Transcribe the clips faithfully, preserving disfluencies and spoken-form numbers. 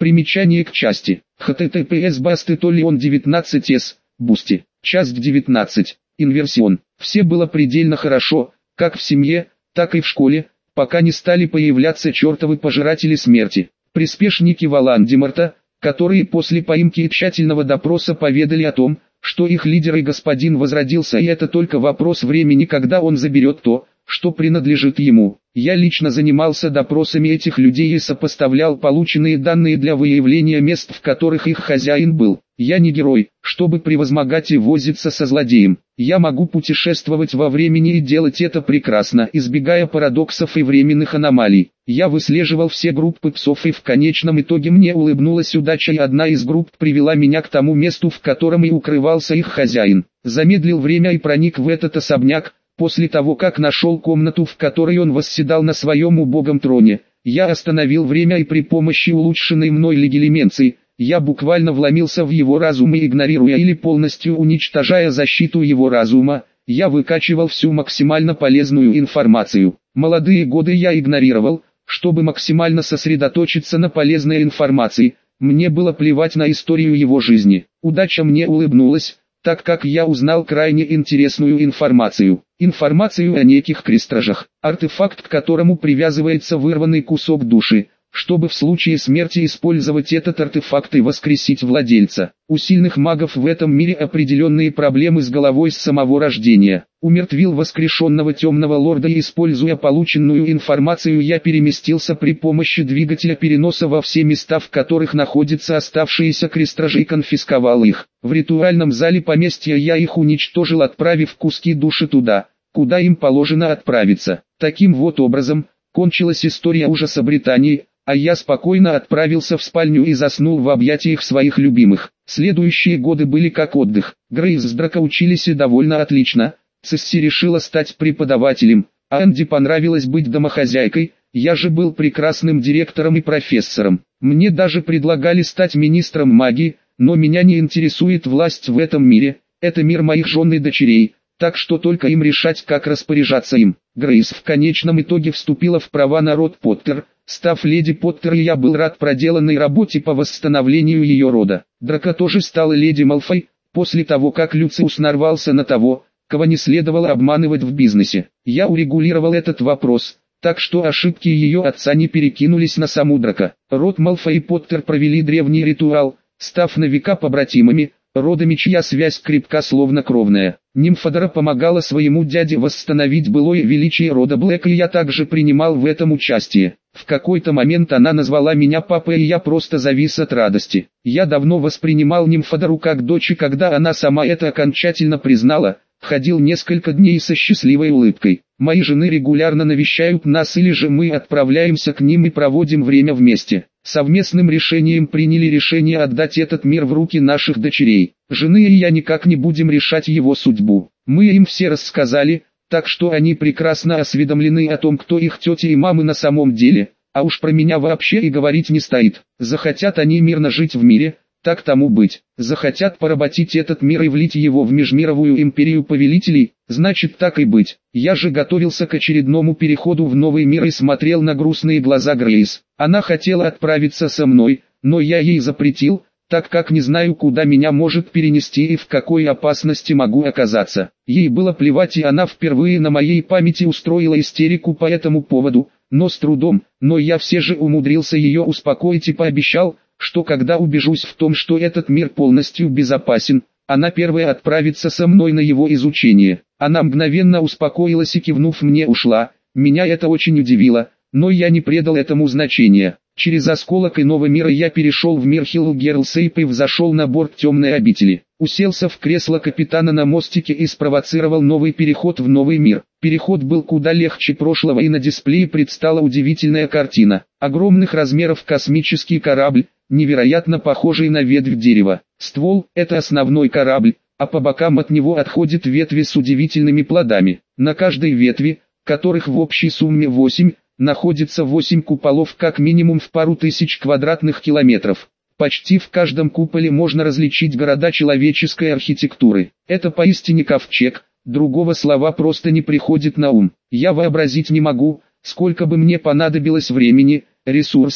Примечание к части. https bastetolion девятнадцать с, Бусти. Часть девятнадцать. Инверсион. Все было предельно хорошо, как в семье, так и в школе, пока не стали появляться чертовы пожиратели смерти. Приспешники Волан-де-Морта, которые после поимки и тщательного допроса поведали о том, что их лидер и господин возродился, и это только вопрос времени, когда он заберет то, что принадлежит ему. Я лично занимался допросами этих людей и сопоставлял полученные данные для выявления мест, в которых их хозяин был. Я не герой, чтобы превозмогать и возиться со злодеем. Я могу путешествовать во времени и делать это прекрасно, избегая парадоксов и временных аномалий. Я выслеживал все группы псов, и в конечном итоге мне улыбнулась удача, и одна из групп привела меня к тому месту, в котором и укрывался их хозяин. Замедлил время и проник в этот особняк. После того, как нашел комнату, в которой он восседал на своем убогом троне, я остановил время и при помощи улучшенной мной легилименции, я буквально вломился в его разум и, игнорируя или полностью уничтожая защиту его разума, я выкачивал всю максимально полезную информацию. Молодые годы я игнорировал, чтобы максимально сосредоточиться на полезной информации. Мне было плевать на историю его жизни. Удача мне улыбнулась, так как я узнал крайне интересную информацию. Информацию о неких крестражах, артефакт, к которому привязывается вырванный кусок души, чтобы в случае смерти использовать этот артефакт и воскресить владельца. У сильных магов в этом мире определенные проблемы с головой с самого рождения. Умертвил воскрешенного темного лорда, и используя полученную информацию, я переместился при помощи двигателя переноса во все места, в которых находятся оставшиеся крестражи, и конфисковал их. В ритуальном зале поместья я их уничтожил, отправив куски души туда, куда им положено отправиться. Таким вот образом, кончилась история ужаса Британии, а я спокойно отправился в спальню и заснул в объятиях своих любимых. Следующие годы были как отдых. Грейс с Драко учились и довольно отлично. Цесси решила стать преподавателем, а Анди понравилось быть домохозяйкой. Я же был прекрасным директором и профессором. Мне даже предлагали стать министром магии, но меня не интересует власть в этом мире. Это мир моих жен и дочерей, так что только им решать, как распоряжаться им. Грейс в конечном итоге вступила в права на род Поттер, став леди Поттер, и я был рад проделанной работе по восстановлению ее рода. Драко тоже стала леди Малфой, после того как Люциус нарвался на того, кого не следовало обманывать в бизнесе. Я урегулировал этот вопрос, так что ошибки ее отца не перекинулись на саму Драко. Род Малфой и Поттер провели древний ритуал, став на века побратимами, родами, чья связь крепка словно кровная. Нимфодора помогала своему дяде восстановить былое величие рода Блэк, и я также принимал в этом участие. В какой-то момент она назвала меня папой, и я просто завис от радости. Я давно воспринимал Нимфодору как дочь, и когда она сама это окончательно признала, ходил несколько дней со счастливой улыбкой. Мои жены регулярно навещают нас, или же мы отправляемся к ним и проводим время вместе. Совместным решением приняли решение отдать этот мир в руки наших дочерей. Жены и я никак не будем решать его судьбу. Мы им все рассказали, так что они прекрасно осведомлены о том, кто их тети и мамы на самом деле, а уж про меня вообще и говорить не стоит. Захотят они мирно жить в мире, так тому быть. Захотят поработить этот мир и влить его в межмировую империю повелителей, значит так и быть. Я же готовился к очередному переходу в новый мир и смотрел на грустные глаза Грейс. Она хотела отправиться со мной, но я ей запретил, так как не знаю, куда меня может перенести и в какой опасности могу оказаться. Ей было плевать, и она впервые на моей памяти устроила истерику по этому поводу, но с трудом, но я все же умудрился ее успокоить и пообещал, что когда убежусь в том, что этот мир полностью безопасен, она первая отправится со мной на его изучение. Она мгновенно успокоилась и, кивнув мне, ушла. Меня это очень удивило, но я не придал этому значения. Через осколок иного мира я перешел в мир Хилл-Герлсейп и взошел на борт темной обители. Уселся в кресло капитана на мостике и спровоцировал новый переход в новый мир. Переход был куда легче прошлого, и на дисплее предстала удивительная картина. Огромных размеров космический корабль, невероятно похожий на ветвь дерева. Ствол – это основной корабль, а по бокам от него отходят ветви с удивительными плодами. На каждой ветви, которых в общей сумме восемь, находится восемь куполов как минимум в пару тысяч квадратных километров. Почти в каждом куполе можно различить города человеческой архитектуры. Это поистине ковчег, другого слова просто не приходит на ум. Я вообразить не могу, сколько бы мне понадобилось времени, ресурсов,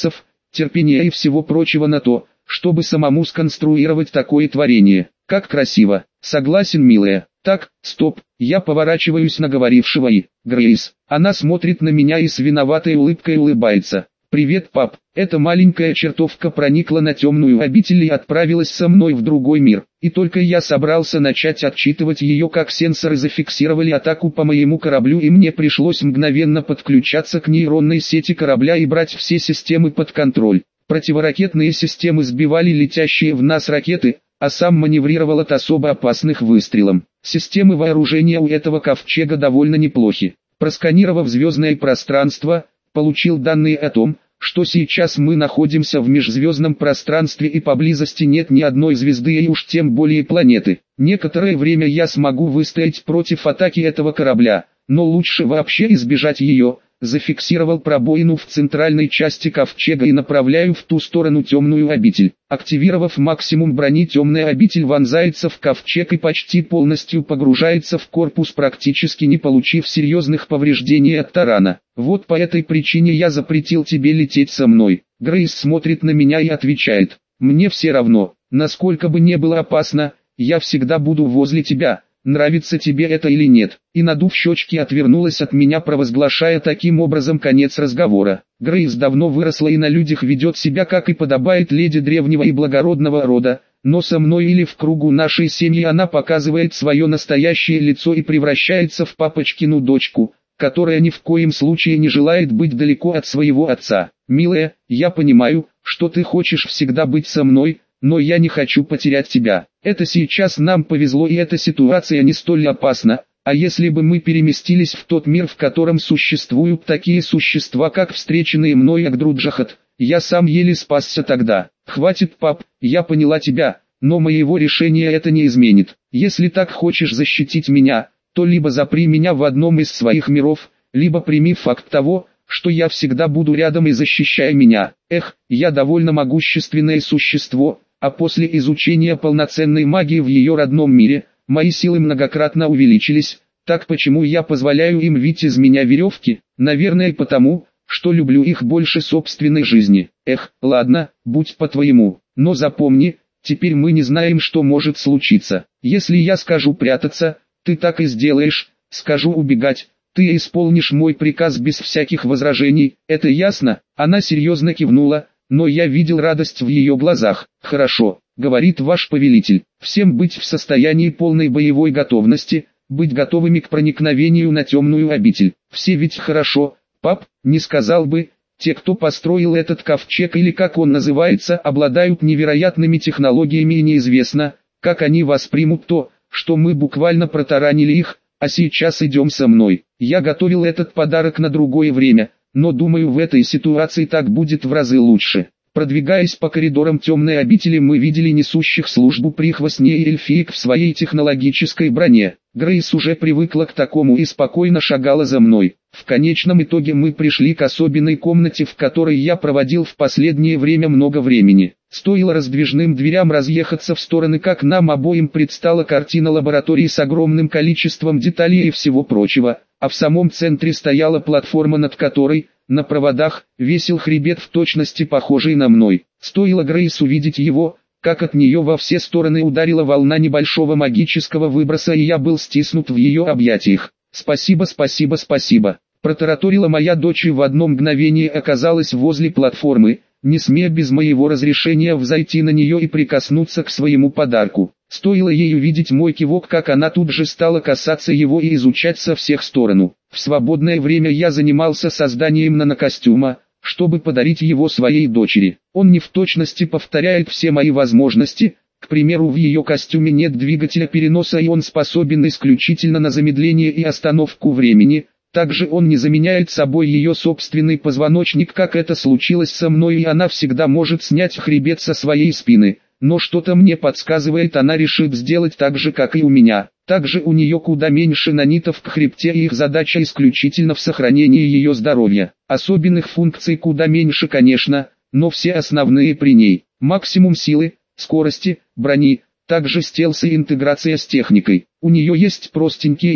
терпения и всего прочего на то, чтобы самому сконструировать такое творение. Как красиво. Согласен, милая. Так, стоп, я поворачиваюсь на говорившего и, Грейс. Она смотрит на меня и с виноватой улыбкой улыбается. «Привет, пап». Эта маленькая чертовка проникла на темную обитель и отправилась со мной в другой мир. И только я собрался начать отчитывать ее, как сенсоры зафиксировали атаку по моему кораблю, и мне пришлось мгновенно подключаться к нейронной сети корабля и брать все системы под контроль. Противоракетные системы сбивали летящие в нас ракеты, а сам маневрировал от особо опасных выстрелом. Системы вооружения у этого ковчега довольно неплохи. Просканировав звездное пространство, получил данные о том, что сейчас мы находимся в межзвездном пространстве и поблизости нет ни одной звезды и уж тем более планеты. Некоторое время я смогу выстоять против атаки этого корабля, но лучше вообще избежать ее. Зафиксировал пробоину в центральной части ковчега и направляю в ту сторону темную обитель. Активировав максимум брони, темная обитель вонзается в ковчег и почти полностью погружается в корпус, практически не получив серьезных повреждений от тарана. Вот по этой причине я запретил тебе лететь со мной. Грейс смотрит на меня и отвечает: мне все равно, насколько бы не было опасно, я всегда буду возле тебя. Нравится тебе это или нет? И надув щечки отвернулась от меня, провозглашая таким образом конец разговора. Грейс давно выросла и на людях ведет себя как и подобает леди древнего и благородного рода, но со мной или в кругу нашей семьи она показывает свое настоящее лицо и превращается в папочкину дочку, которая ни в коем случае не желает быть далеко от своего отца. Милая, я понимаю, что ты хочешь всегда быть со мной, но я не хочу потерять тебя. Это сейчас нам повезло и эта ситуация не столь опасна, а если бы мы переместились в тот мир, в котором существуют такие существа, как встреченные мной Агдруджахат, я сам еле спасся тогда. Хватит, пап, я поняла тебя, но моего решения это не изменит. Если так хочешь защитить меня, то либо запри меня в одном из своих миров, либо прими факт того, что я всегда буду рядом и защищай меня. Эх, я довольно могущественное существо, а после изучения полноценной магии в ее родном мире, мои силы многократно увеличились, так почему я позволяю им вить из меня веревки? Наверное потому, что люблю их больше собственной жизни. Эх, ладно, будь по-твоему, но запомни, теперь мы не знаем, что может случиться. Если я скажу прятаться, ты так и сделаешь, скажу убегать, ты исполнишь мой приказ без всяких возражений, это ясно? Она серьезно кивнула, но я видел радость в ее глазах. Хорошо, говорит ваш повелитель, всем быть в состоянии полной боевой готовности, быть готовыми к проникновению на темную обитель. Все ведь хорошо, пап, не сказал бы, те, кто построил этот ковчег или как он называется, обладают невероятными технологиями и неизвестно, как они воспримут то, что мы буквально протаранили их, а сейчас идем со мной. Я готовил этот подарок на другое время, но думаю, в этой ситуации так будет в разы лучше. Продвигаясь по коридорам темной обители, мы видели несущих службу прихвостней и эльфиек в своей технологической броне. Грейс уже привыкла к такому и спокойно шагала за мной. В конечном итоге мы пришли к особенной комнате, в которой я проводил в последнее время много времени. Стоило раздвижным дверям разъехаться в стороны, как нам обоим предстала картина лаборатории с огромным количеством деталей и всего прочего, а в самом центре стояла платформа, над которой, на проводах, висел хребет в точности похожий на мной. Стоило Грейс увидеть его, как от нее во все стороны ударила волна небольшого магического выброса, и я был стиснут в ее объятиях. «Спасибо, спасибо, спасибо», — протараторила моя дочь и в одно мгновение оказалась возле платформы, не смея без моего разрешения взойти на нее и прикоснуться к своему подарку. Стоило ей увидеть мой кивок, как она тут же стала касаться его и изучать со всех сторон. В свободное время я занимался созданием нанокостюма, чтобы подарить его своей дочери. Он не в точности повторяет все мои возможности, к примеру, в ее костюме нет двигателя переноса и он способен исключительно на замедление и остановку времени. Также он не заменяет собой ее собственный позвоночник, как это случилось со мной, и она всегда может снять хребет со своей спины. Но что-то мне подсказывает, она решит сделать так же, как и у меня. Также у нее куда меньше нанитов в хребте, и их задача исключительно в сохранении ее здоровья. Особенных функций куда меньше, конечно, но все основные при ней. Максимум силы, скорости, брони, также стелс и интеграция с техникой. У нее есть простенькие и,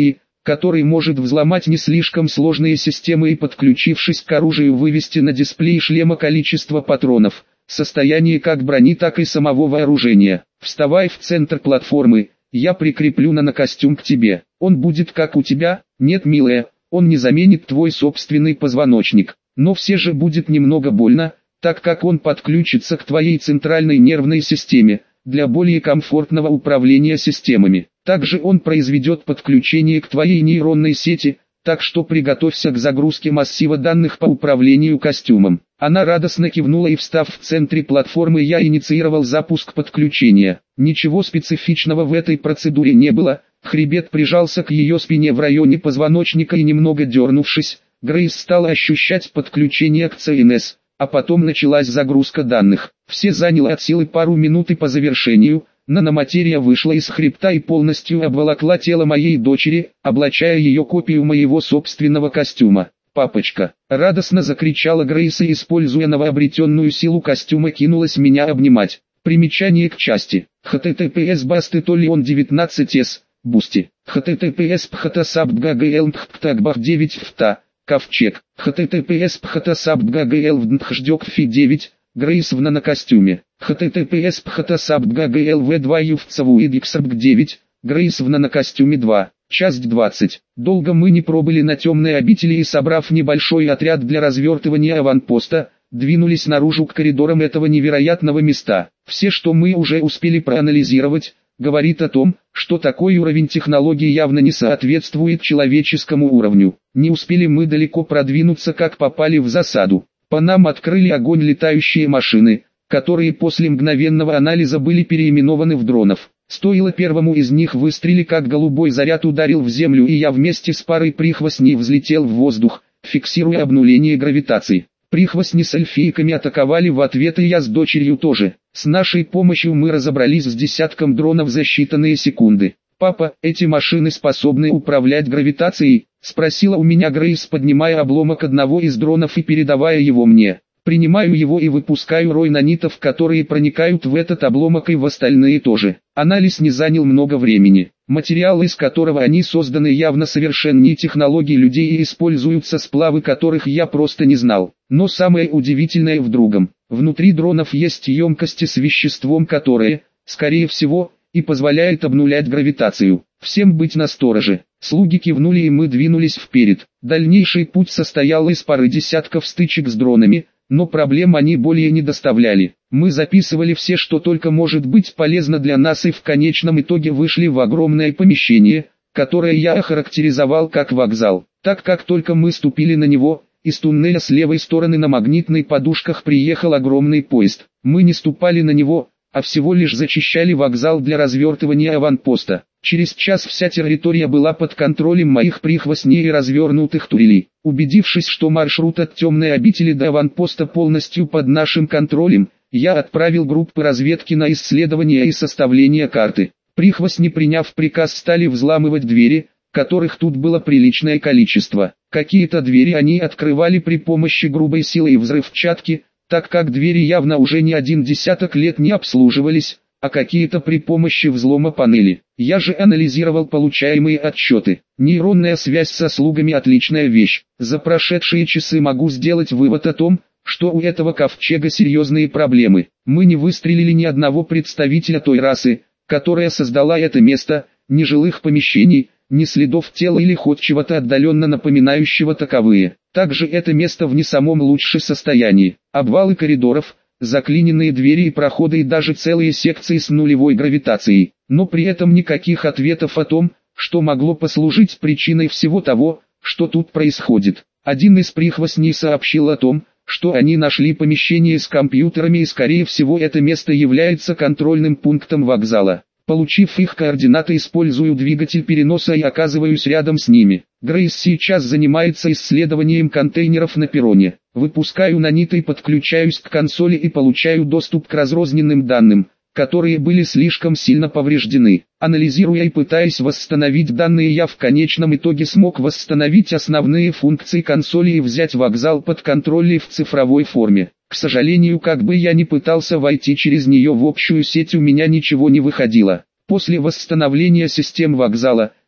который может взломать не слишком сложные системы и, подключившись к оружию, вывести на дисплей шлема количество патронов, состояние как брони, так и самого вооружения. Вставай в центр платформы, я прикреплю нанокостюм к тебе. Он будет как у тебя? Нет, милая, он не заменит твой собственный позвоночник, но все же будет немного больно, так как он подключится к твоей центральной нервной системе, для более комфортного управления системами. Также он произведет подключение к твоей нейронной сети, так что приготовься к загрузке массива данных по управлению костюмом. Она радостно кивнула, и, встав в центре платформы, я инициировал запуск подключения. Ничего специфичного в этой процедуре не было, хребет прижался к ее спине в районе позвоночника и, немного дернувшись, Грейс стала ощущать подключение к ЦНС, а потом началась загрузка данных. Все заняло от силы пару минут, и по завершению наноматерия вышла из хребта и полностью обволокла тело моей дочери, облачая ее копию моего собственного костюма. «Папочка!» — радостно закричала Грейс, и, используя новообретенную силу костюма, кинулась меня обнимать. Примечание к части. https bastetolion девятнадцать s, Бусти. https phtsabt.gl mhtagбах девять вта, Ковчег. https phtsabt.gl вднхждёкфи девять, Грейс в нанокостюме. https phtsabt.gl в два ювцеву идиксрбг девять, Грейс в нанокостюме два. Часть двадцать. Долго мы не пробыли на темной обители, и, собрав небольшой отряд для развертывания аванпоста, двинулись наружу к коридорам этого невероятного места. Все, что мы уже успели проанализировать, говорит о том, что такой уровень технологий явно не соответствует человеческому уровню. Не успели мы далеко продвинуться, как попали в засаду. По нам открыли огонь летающие машины, которые после мгновенного анализа были переименованы в дронов. Стоило первому из них выстрелить, как голубой заряд ударил в землю, и я вместе с парой прихвостней взлетел в воздух, фиксируя обнуление гравитации. Прихвостни с эльфийками атаковали в ответ, и я с дочерью тоже. С нашей помощью мы разобрались с десятком дронов за считанные секунды. «Папа, эти машины способны управлять гравитацией?» — спросила у меня Грейс, поднимая обломок одного из дронов и передавая его мне. Принимаю его и выпускаю рой нанитов, которые проникают в этот обломок и в остальные тоже. Анализ не занял много времени. Материал, из которого они созданы, явно совершеннее технологий людей, и используются сплавы, которых я просто не знал. Но самое удивительное в другом. Внутри дронов есть емкости с веществом, которое, скорее всего, и позволяет обнулять гравитацию. Всем быть настороже. Слуги кивнули, и мы двинулись вперед. Дальнейший путь состоял из пары десятков стычек с дронами, но проблем они более не доставляли. Мы записывали все, что только может быть полезно для нас, и в конечном итоге вышли в огромное помещение, которое я охарактеризовал как вокзал. Так как только мы ступили на него, из туннеля с левой стороны на магнитных подушках приехал огромный поезд. Мы не ступали на него, а всего лишь зачищали вокзал для развертывания аванпоста. Через час вся территория была под контролем моих прихвостней и развернутых турелей. Убедившись, что маршрут от темной обители до аванпоста полностью под нашим контролем, я отправил группы разведки на исследование и составление карты. Прихвостни, приняв приказ, стали взламывать двери, которых тут было приличное количество. Какие-то двери они открывали при помощи грубой силы и взрывчатки, так как двери явно уже не один десяток лет не обслуживались, а какие-то при помощи взлома панели. Я же анализировал получаемые отчеты. Нейронная связь со слугами — отличная вещь. За прошедшие часы могу сделать вывод о том, что у этого ковчега серьезные проблемы. Мы не выстрелили ни одного представителя той расы, которая создала это место, ни жилых помещений, ни следов тела или хоть чего-то отдаленно напоминающего таковые. Также это место в не самом лучшем состоянии. Обвалы коридоров, заклиненные двери и проходы, и даже целые секции с нулевой гравитацией. Но при этом никаких ответов о том, что могло послужить причиной всего того, что тут происходит. Один из прихвостней сообщил о том, что они нашли помещение с компьютерами, и скорее всего это место является контрольным пунктом вокзала. Получив их координаты, использую двигатель переноса и оказываюсь рядом с ними. Грейс сейчас занимается исследованием контейнеров на перроне. Выпускаю наниты и подключаюсь к консоли и получаю доступ к разрозненным данным, которые были слишком сильно повреждены. Анализируя и пытаясь восстановить данные, я в конечном итоге смог восстановить основные функции консоли и взять вокзал под контроль в цифровой форме. К сожалению, как бы я ни пытался войти через нее в общую сеть, у меня ничего не выходило. После восстановления систем вокзала,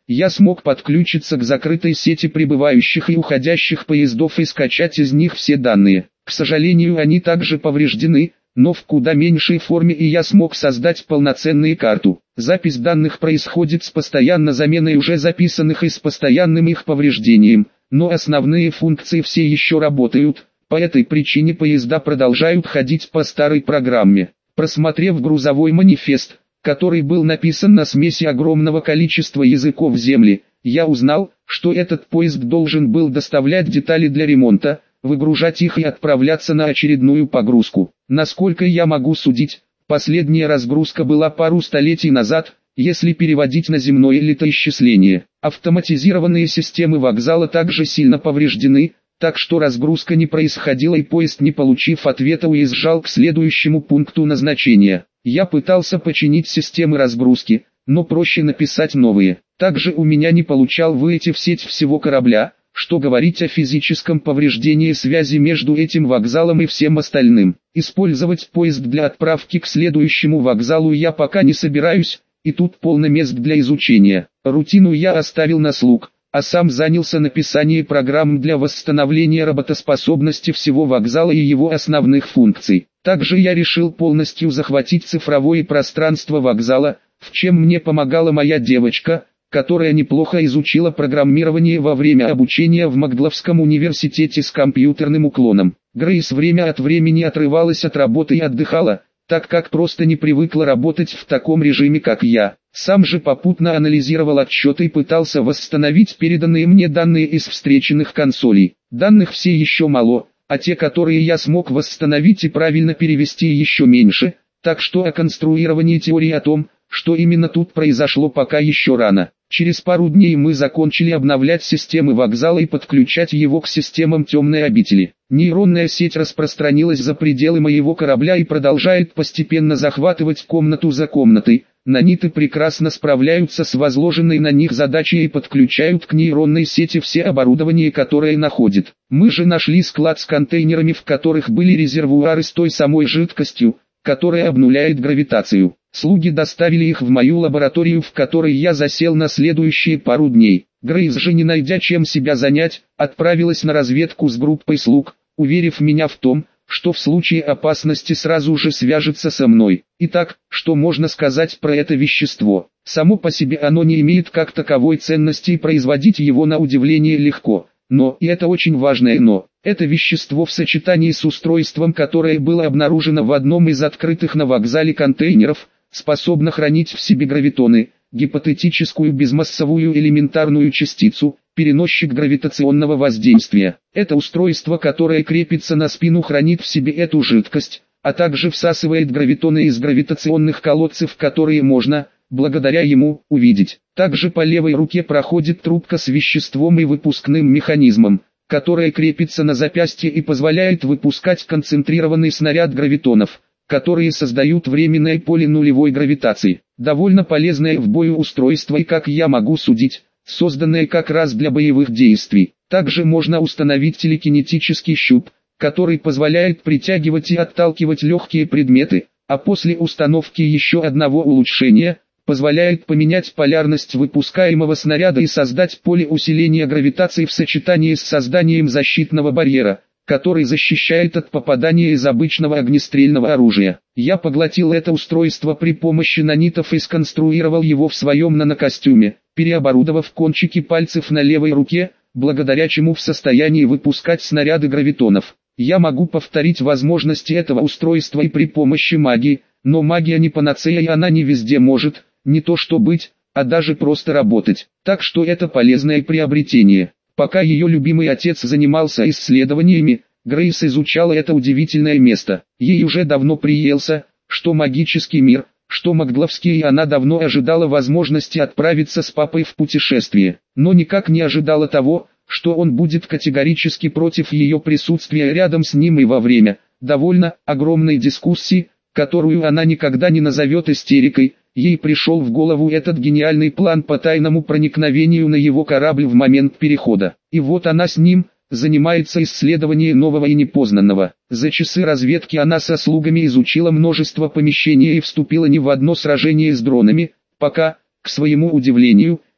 я смог подключиться к закрытой сети прибывающих и уходящих поездов и скачать из них все данные. К сожалению, они также повреждены, но в куда меньшей форме, и я смог создать полноценную карту. Запись данных происходит с постоянной заменой уже записанных и с постоянным их повреждением, но основные функции все еще работают. По этой причине поезда продолжают ходить по старой программе. Просмотрев грузовой манифест, который был написан на смеси огромного количества языков Земли, я узнал, что этот поезд должен был доставлять детали для ремонта, выгружать их и отправляться на очередную погрузку. Насколько я могу судить, последняя разгрузка была пару столетий назад, если переводить на земное летоисчисление. Автоматизированные системы вокзала также сильно повреждены, так что разгрузка не происходила и поезд, не получив ответа, уезжал к следующему пункту назначения. Я пытался починить системы разгрузки, но проще написать новые. Также у меня не получал выйти в сеть всего корабля, что говорить о физическом повреждении связи между этим вокзалом и всем остальным. Использовать поезд для отправки к следующему вокзалу я пока не собираюсь, и тут полно мест для изучения. Рутину я оставил на слуг, а сам занялся написанием программ для восстановления работоспособности всего вокзала и его основных функций. Также я решил полностью захватить цифровое пространство вокзала, в чем мне помогала моя девочка, которая неплохо изучила программирование во время обучения в Макдловском университете с компьютерным уклоном. Грейс время от времени отрывалась от работы и отдыхала, так как просто не привыкла работать в таком режиме, как я. Сам же попутно анализировал отчеты и пытался восстановить переданные мне данные из встреченных консолей. Данных все еще мало, а те, которые я смог восстановить и правильно перевести, еще меньше, так что о конструировании теории о том, что именно тут произошло, пока еще рано. Через пару дней мы закончили обновлять системы вокзала и подключать его к системам темной обители. Нейронная сеть распространилась за пределы моего корабля и продолжает постепенно захватывать комнату за комнатой. Наниты прекрасно справляются с возложенной на них задачей и подключают к нейронной сети все оборудование, которое находит. Мы же нашли склад с контейнерами, в которых были резервуары с той самой жидкостью, которая обнуляет гравитацию. Слуги доставили их в мою лабораторию, в которой я засел на следующие пару дней. Грейс же, не найдя чем себя занять, отправилась на разведку с группой слуг, уверив меня в том, что в случае опасности сразу же свяжется со мной. Итак, что можно сказать про это вещество? Само по себе оно не имеет как таковой ценности и производить его на удивление легко. Но, и это очень важное но, это вещество в сочетании с устройством, которое было обнаружено в одном из открытых на вокзале контейнеров, способно хранить в себе гравитоны, гипотетическую безмассовую элементарную частицу, переносчик гравитационного воздействия. Это устройство, которое крепится на спину, хранит в себе эту жидкость, а также всасывает гравитоны из гравитационных колодцев, которые можно, благодаря ему, увидеть. Также по левой руке проходит трубка с веществом и выпускным механизмом, которая крепится на запястье и позволяет выпускать концентрированный снаряд гравитонов, которые создают временное поле нулевой гравитации. Довольно полезное в бою устройство и, как я могу судить, созданное как раз для боевых действий. Также можно установить телекинетический щуп, который позволяет притягивать и отталкивать легкие предметы, а после установки еще одного улучшения, позволяет поменять полярность выпускаемого снаряда и создать поле усиления гравитации в сочетании с созданием защитного барьера, который защищает от попадания из обычного огнестрельного оружия. Я поглотил это устройство при помощи нанитов и сконструировал его в своем нанокостюме, переоборудовав кончики пальцев на левой руке, благодаря чему в состоянии выпускать снаряды гравитонов. Я могу повторить возможности этого устройства и при помощи магии, но магия не панацея, и она не везде может, не то что быть, а даже просто работать. Так что это полезное приобретение. Пока ее любимый отец занимался исследованиями, Грейс изучала это удивительное место. Ей уже давно приелся, что магический мир, что Макдловский, и она давно ожидала возможности отправиться с папой в путешествие. Но никак не ожидала того, что он будет категорически против ее присутствия рядом с ним и во время довольно огромной дискуссии, которую она никогда не назовет истерикой. Ей пришел в голову этот гениальный план по тайному проникновению на его корабль в момент перехода. И вот она с ним, занимается исследованием нового и непознанного. За часы разведки она со слугами изучила множество помещений и вступила не в одно сражение с дронами, пока, к своему удивлению,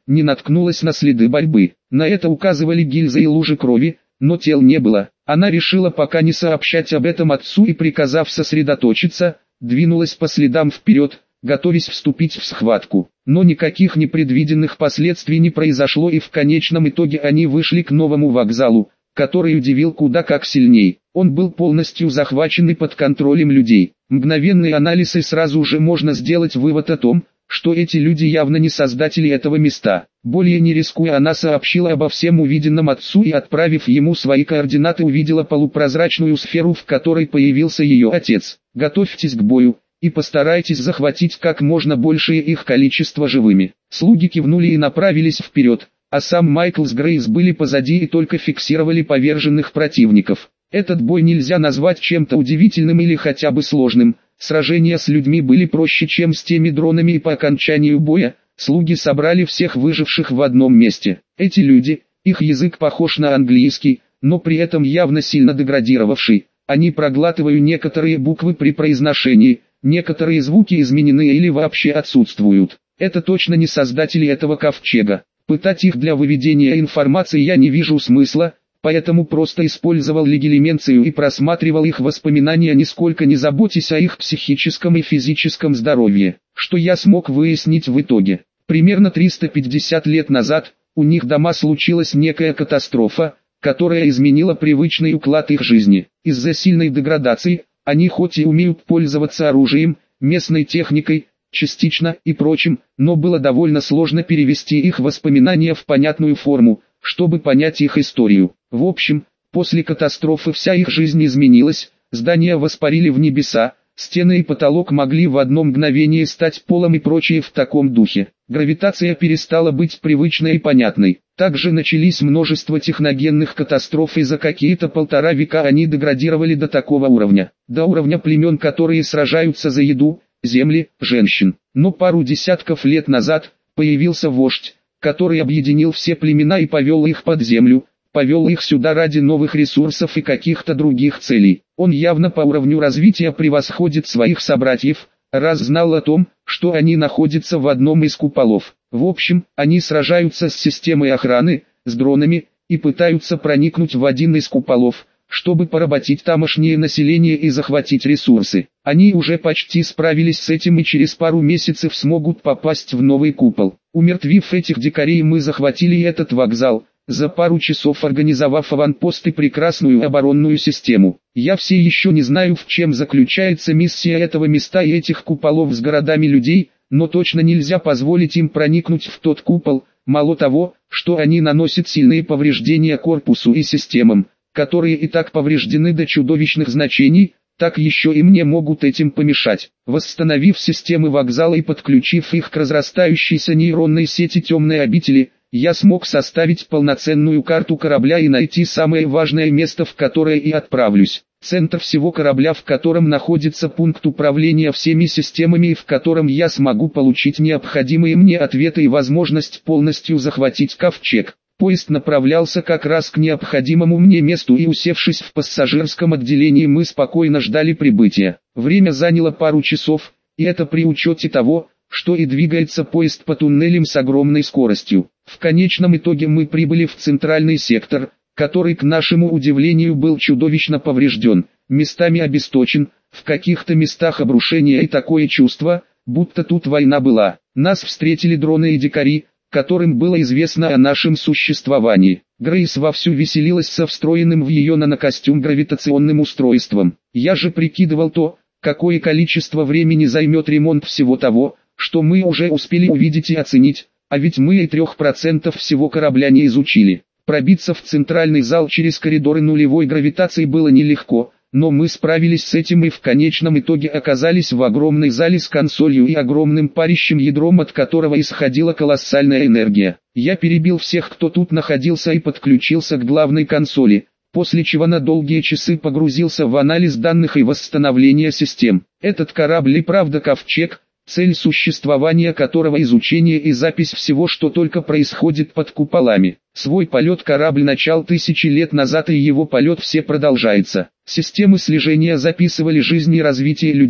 не наткнулась на следы борьбы. На это указывали гильзы и лужи крови, но тел не было. Она решила пока не сообщать об этом отцу и, приказав сосредоточиться, двинулась по следам вперед, готовясь вступить в схватку. Но никаких непредвиденных последствий не произошло, и в конечном итоге они вышли к новому вокзалу, который удивил куда как сильней. Он был полностью захвачен и под контролем людей. Мгновенный анализ, и сразу же можно сделать вывод о том, что эти люди явно не создатели этого места. Более не рискуя, она сообщила обо всем увиденном отцу и, отправив ему свои координаты, увидела полупрозрачную сферу, в которой появился ее отец. «Готовьтесь к бою и постарайтесь захватить как можно большее их количество живыми». Слуги кивнули и направились вперед, а сам Майкл с Грейс были позади и только фиксировали поверженных противников. Этот бой нельзя назвать чем-то удивительным или хотя бы сложным. Сражения с людьми были проще, чем с теми дронами, и по окончанию боя слуги собрали всех выживших в одном месте. Эти люди, их язык похож на английский, но при этом явно сильно деградировавший. Они проглатывают некоторые буквы при произношении, некоторые звуки изменены или вообще отсутствуют. Это точно не создатели этого ковчега. Пытать их для выведения информации я не вижу смысла, поэтому просто использовал легилименцию и просматривал их воспоминания, нисколько не заботясь о их психическом и физическом здоровье. Что я смог выяснить в итоге? Примерно триста пятьдесят лет назад у них дома случилась некая катастрофа, которая изменила привычный уклад их жизни. Из-за сильной деградации они хоть и умеют пользоваться оружием, местной техникой, частично и прочим, но было довольно сложно перевести их воспоминания в понятную форму, чтобы понять их историю. В общем, после катастрофы вся их жизнь изменилась, здания воспарили в небеса, стены и потолок могли в одно мгновение стать полом и прочее в таком духе. Гравитация перестала быть привычной и понятной. Также начались множество техногенных катастроф, и за какие-то полтора века они деградировали до такого уровня. До уровня племен, которые сражаются за еду, земли, женщин. Но пару десятков лет назад появился вождь, который объединил все племена и повел их под землю, повел их сюда ради новых ресурсов и каких-то других целей. Он явно по уровню развития превосходит своих собратьев, раз знал о том, что они находятся в одном из куполов. В общем, они сражаются с системой охраны, с дронами, и пытаются проникнуть в один из куполов, чтобы поработить тамошнее население и захватить ресурсы. Они уже почти справились с этим и через пару месяцев смогут попасть в новый купол. Умертвив этих дикарей, мы захватили этот вокзал, за пару часов организовав аванпост и прекрасную оборонную систему. Я все еще не знаю, в чем заключается миссия этого места и этих куполов с городами людей, но точно нельзя позволить им проникнуть в тот купол. Мало того, что они наносят сильные повреждения корпусу и системам, которые и так повреждены до чудовищных значений, так еще и мне могут этим помешать. Восстановив системы вокзала и подключив их к разрастающейся нейронной сети темной обители, я смог составить полноценную карту корабля и найти самое важное место, в которое и отправлюсь. Центр всего корабля, в котором находится пункт управления всеми системами и в котором я смогу получить необходимые мне ответы и возможность полностью захватить ковчег. Поезд направлялся как раз к необходимому мне месту, и, усевшись в пассажирском отделении, мы спокойно ждали прибытия. Время заняло пару часов, и это при учете того, что и двигается поезд по туннелям с огромной скоростью. В конечном итоге мы прибыли в центральный сектор, который, к нашему удивлению, был чудовищно поврежден, местами обесточен, в каких-то местах обрушение и такое чувство, будто тут война была. Нас встретили дроны и дикари, которым было известно о нашем существовании. Грейс вовсю веселилась со встроенным в ее нанокостюм гравитационным устройством. Я же прикидывал то, какое количество времени займет ремонт всего того, что мы уже успели увидеть и оценить, а ведь мы и трех процентов всего корабля не изучили. Пробиться в центральный зал через коридоры нулевой гравитации было нелегко, но мы справились с этим и в конечном итоге оказались в огромной зале с консолью и огромным парящим ядром, от которого исходила колоссальная энергия. Я перебил всех, кто тут находился, и подключился к главной консоли, после чего на долгие часы погрузился в анализ данных и восстановление систем. Этот корабль и правда ковчег, цель существования которого изучение и запись всего, что только происходит под куполами. Свой полет корабль начал тысячи лет назад, и его полет все продолжается. Системы слежения записывали жизнь и развитие людей,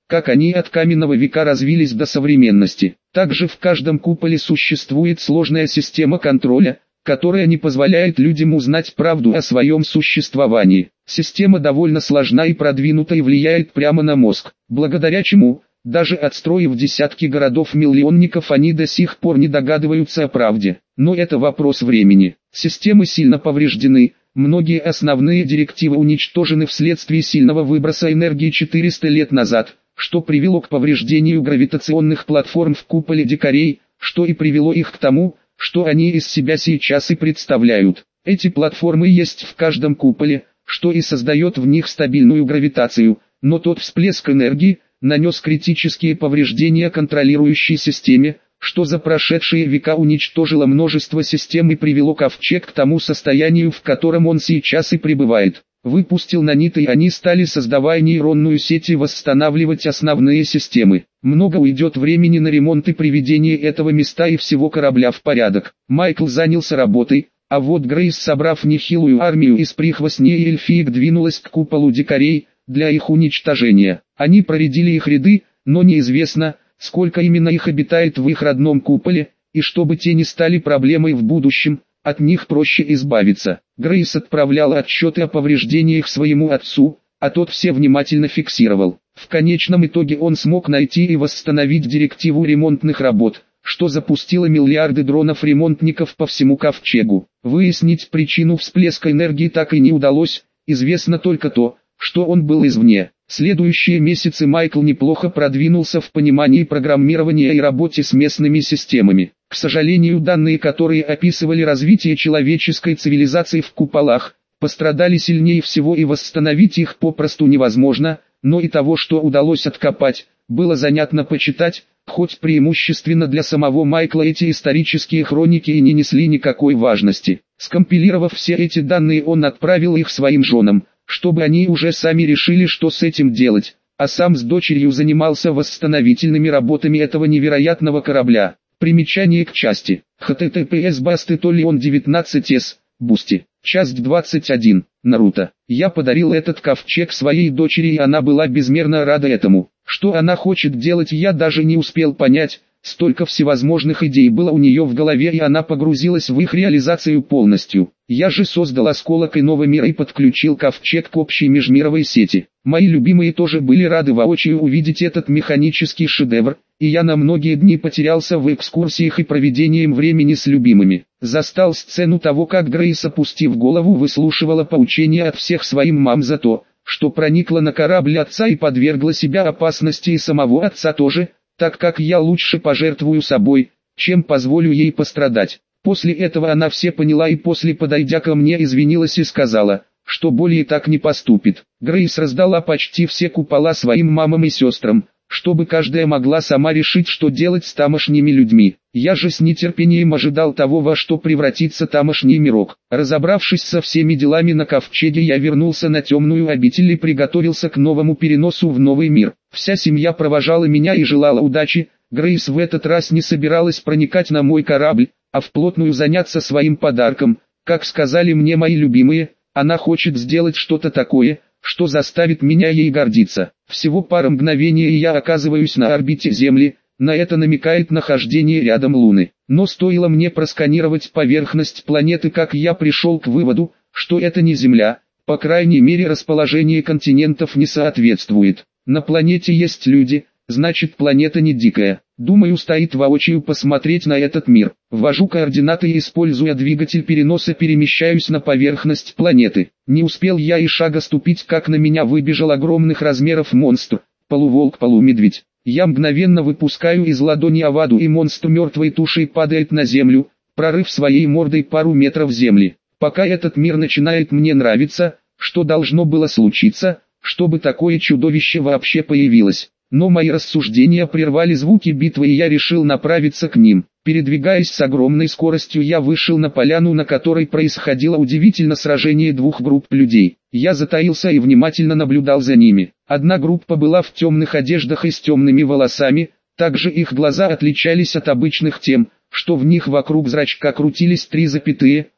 как они от каменного века развились до современности. Также в каждом куполе существует сложная система контроля, которая не позволяет людям узнать правду о своем существовании. Система довольно сложна и продвинута и влияет прямо на мозг, благодаря чему, даже отстроив десятки городов-миллионников, они до сих пор не догадываются о правде. Но это вопрос времени. Системы сильно повреждены, многие основные директивы уничтожены вследствие сильного выброса энергии четыреста лет назад, что привело к повреждению гравитационных платформ в куполе дикарей, что и привело их к тому, что они из себя сейчас и представляют. Эти платформы есть в каждом куполе, что и создает в них стабильную гравитацию, но тот всплеск энергии нанес критические повреждения контролирующей системе, что за прошедшие века уничтожило множество систем и привело Ковчег к тому состоянию, в котором он сейчас и пребывает. Выпустил наниты, и они стали, создавая нейронную сеть, и восстанавливать основные системы. Много уйдет времени на ремонт и приведение этого места и всего корабля в порядок. Майкл занялся работой, а вот Грейс, собрав нехилую армию из прихвостней и эльфиек, двинулась к куполу дикарей для их уничтожения. Они проредили их ряды, но неизвестно, сколько именно их обитает в их родном куполе, и чтобы те не стали проблемой в будущем, от них проще избавиться. Грейс отправляла отчеты о повреждениях своему отцу, а тот все внимательно фиксировал. В конечном итоге он смог найти и восстановить директиву ремонтных работ, что запустило миллиарды дронов-ремонтников по всему Ковчегу. Выяснить причину всплеска энергии так и не удалось, известно только то, что он был извне. Следующие месяцы Майкл неплохо продвинулся в понимании программирования и работе с местными системами. К сожалению, данные, которые описывали развитие человеческой цивилизации в куполах, пострадали сильнее всего, и восстановить их попросту невозможно, но и того, что удалось откопать, было занятно почитать, хоть преимущественно для самого Майкла эти исторические хроники и не несли никакой важности. Скомпилировав все эти данные, он отправил их своим женам, чтобы они уже сами решили, что с этим делать, а сам с дочерью занимался восстановительными работами этого невероятного корабля. Примечание к части. эйч ти ти пи эс Бастетолион девятнадцать эс, Бусти. Часть двадцать один. Наруто. Я подарил этот ковчег своей дочери, и она была безмерно рада этому. Что она хочет делать, я даже не успел понять. Столько всевозможных идей было у нее в голове, и она погрузилась в их реализацию полностью. Я же создал осколок иного мира и подключил ковчег к общей межмировой сети. Мои любимые тоже были рады воочию увидеть этот механический шедевр, и я на многие дни потерялся в экскурсиях и проведением времени с любимыми. Застал сцену того, как Грейс, опустив голову, выслушивала поучения от всех своим мам за то, что проникла на корабль отца и подвергла себя опасности, и самого отца тоже, так как я лучше пожертвую собой, чем позволю ей пострадать. После этого она все поняла и после, подойдя ко мне, извинилась и сказала, что более так не поступит. Грейс раздала почти все купола своим мамам и сестрам, чтобы каждая могла сама решить, что делать с тамошними людьми. Я же с нетерпением ожидал того, во что превратится тамошний мирок. Разобравшись со всеми делами на ковчеге, я вернулся на темную обитель и приготовился к новому переносу в новый мир. Вся семья провожала меня и желала удачи. Грейс в этот раз не собиралась проникать на мой корабль, а вплотную заняться своим подарком. Как сказали мне мои любимые, она хочет сделать что-то такое, что заставит меня ей гордиться. Всего пара мгновений, и я оказываюсь на орбите Земли. На это намекает нахождение рядом Луны. Но стоило мне просканировать поверхность планеты, как я пришел к выводу, что это не Земля, по крайней мере расположение континентов не соответствует. На планете есть люди, значит планета не дикая. Думаю, стоит воочию посмотреть на этот мир. Ввожу координаты и, используя двигатель переноса, перемещаюсь на поверхность планеты. Не успел я и шага ступить, как на меня выбежал огромных размеров монстр, полуволк-полумедведь. Я мгновенно выпускаю из ладони Аваду, и монстр мертвой тушей падает на землю, прорыв своей мордой пару метров земли. Пока этот мир начинает мне нравиться, что должно было случиться, чтобы такое чудовище вообще появилось. Но мои рассуждения прервали звуки битвы, и я решил направиться к ним. Передвигаясь с огромной скоростью, я вышел на поляну, на которой происходило удивительно сражение двух групп людей. Я затаился и внимательно наблюдал за ними. Одна группа была в темных одеждах и с темными волосами, также их глаза отличались от обычных тем, что в них вокруг зрачка крутились три запятые,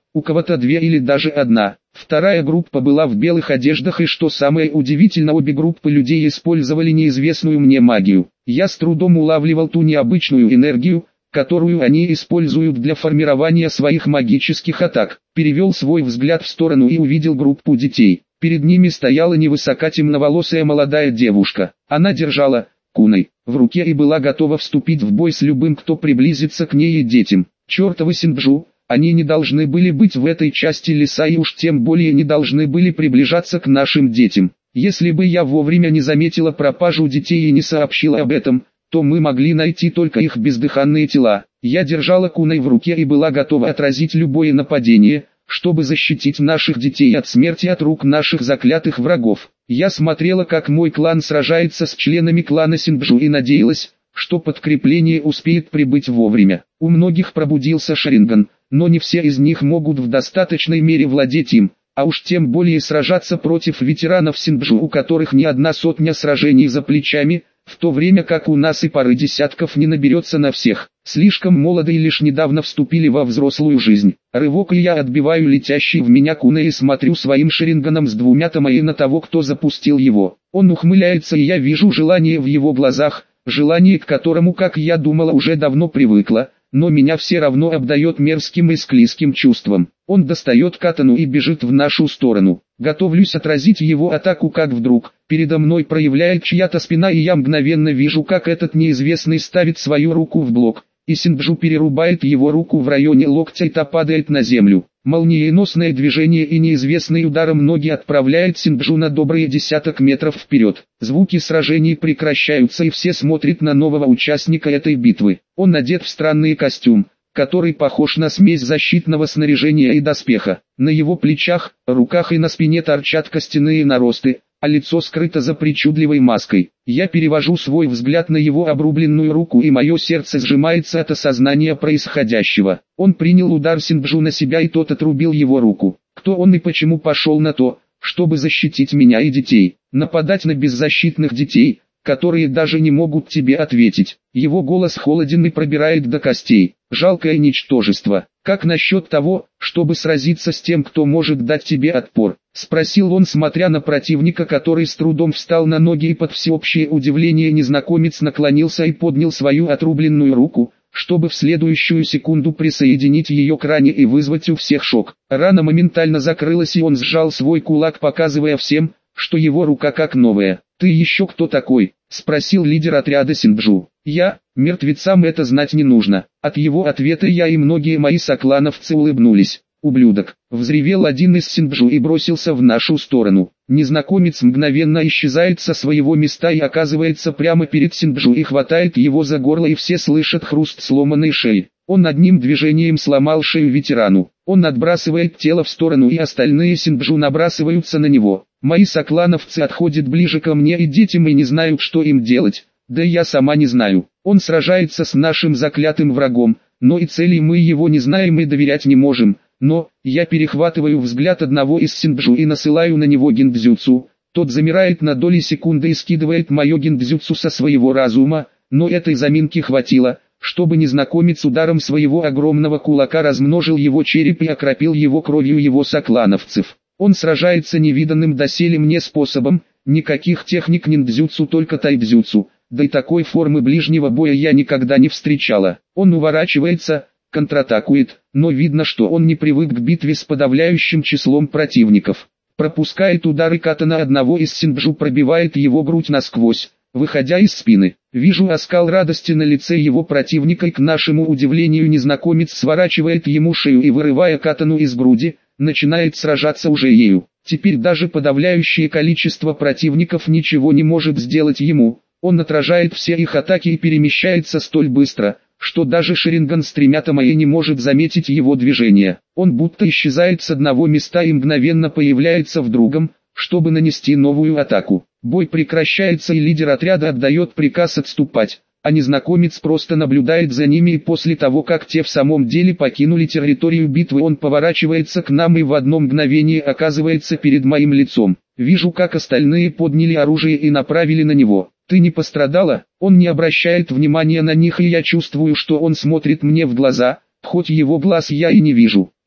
у кого-то две или даже одна. Вторая группа была в белых одеждах, и что самое удивительное, обе группы людей использовали неизвестную мне магию. Я с трудом улавливал ту необычную энергию, которую они используют для формирования своих магических атак. Перевел свой взгляд в сторону и увидел группу детей. Перед ними стояла невысока темноволосая молодая девушка. Она держала куной в руке и была готова вступить в бой с любым, кто приблизится к ней и детям. Чертовы Синджу, они не должны были быть в этой части леса и уж тем более не должны были приближаться к нашим детям. Если бы я вовремя не заметила пропажу детей и не сообщила об этом, то мы могли найти только их бездыханные тела. Я держала куной в руке и была готова отразить любое нападение, чтобы защитить наших детей от смерти от рук наших заклятых врагов. Я смотрела, как мой клан сражается с членами клана Синджу, и надеялась, что подкрепление успеет прибыть вовремя. У многих пробудился Шаринган, но не все из них могут в достаточной мере владеть им, а уж тем более сражаться против ветеранов Синджу, у которых не одна сотня сражений за плечами, в то время как у нас и пары десятков не наберется на всех. Слишком молоды и лишь недавно вступили во взрослую жизнь. Рывок, и я отбиваю летящий в меня куна и смотрю своим шаринганом с двумя томаи на того, кто запустил его. Он ухмыляется, и я вижу желание в его глазах, желание, к которому, как я думала, уже давно привыкла, но меня все равно обдает мерзким и склизким чувством. Он достает катану и бежит в нашу сторону. Готовлюсь отразить его атаку, как вдруг передо мной проявляет чья-то спина, и я мгновенно вижу, как этот неизвестный ставит свою руку в блок, и Синджу перерубает его руку в районе локтя, и та падает на землю. Молниеносное движение и неизвестный ударом ноги отправляет Синджу на добрые десяток метров вперед. Звуки сражений прекращаются, и все смотрят на нового участника этой битвы. Он одет в странный костюм, который похож на смесь защитного снаряжения и доспеха. На его плечах, руках и на спине торчат костяные наросты, а лицо скрыто за причудливой маской. Я перевожу свой взгляд на его обрубленную руку, и мое сердце сжимается от осознания происходящего. Он принял удар Синджу на себя, и тот отрубил его руку. Кто он и почему пошел на то, чтобы защитить меня и детей? Нападать на беззащитных детей, которые даже не могут тебе ответить. Его голос холоден и пробирает до костей. Жалкое ничтожество. Как насчет того, чтобы сразиться с тем, кто может дать тебе отпор? Спросил он, смотря на противника, который с трудом встал на ноги, и под всеобщее удивление незнакомец наклонился и поднял свою отрубленную руку, чтобы в следующую секунду присоединить ее к ране и вызвать у всех шок. Рана моментально закрылась, и он сжал свой кулак, показывая всем, что его рука как новая. «Ты еще кто такой?» — спросил лидер отряда Синджу. «Я, мертвецам это знать не нужно». От его ответа я и многие мои соклановцы улыбнулись. «Ублюдок!» — взревел один из Синджу и бросился в нашу сторону. Незнакомец мгновенно исчезает со своего места и оказывается прямо перед Синджу и хватает его за горло, и все слышат хруст сломанной шеи. Он одним движением сломал шею ветерану. Он отбрасывает тело в сторону, и остальные Синджу набрасываются на него. Мои соклановцы отходят ближе ко мне и детям и не знают, что им делать. Да и я сама не знаю. Он сражается с нашим заклятым врагом, но и целей мы его не знаем и доверять не можем. Но, я перехватываю взгляд одного из Синджу и насылаю на него гиндзюцу. Тот замирает на доли секунды и скидывает мое гиндзюцу со своего разума, но этой заминки хватило, чтобы незнакомец ударом своего огромного кулака размножил его череп и окропил его кровью его соклановцев. Он сражается невиданным доселе мне способом, никаких техник ниндзюцу, только тайдзюцу, да и такой формы ближнего боя я никогда не встречала. Он уворачивается, контратакует, но видно, что он не привык к битве с подавляющим числом противников. Пропускает удары катана одного из Синджу, пробивает его грудь насквозь, выходя из спины. Вижу оскал радости на лице его противника, и к нашему удивлению незнакомец сворачивает ему шею и, вырывая катану из груди, начинает сражаться уже ею. Теперь даже подавляющее количество противников ничего не может сделать ему. Он отражает все их атаки и перемещается столь быстро, что даже Шаринган с тремя томаи не может заметить его движения. Он будто исчезает с одного места и мгновенно появляется в другом, чтобы нанести новую атаку. Бой прекращается, и лидер отряда отдает приказ отступать, а незнакомец просто наблюдает за ними, и после того, как те в самом деле покинули территорию битвы, он поворачивается к нам и в одно мгновение оказывается перед моим лицом. Вижу, как остальные подняли оружие и направили на него. «Ты не пострадала?» Он не обращает внимания на них, и я чувствую, что он смотрит мне в глаза, хоть его глаз я и не вижу.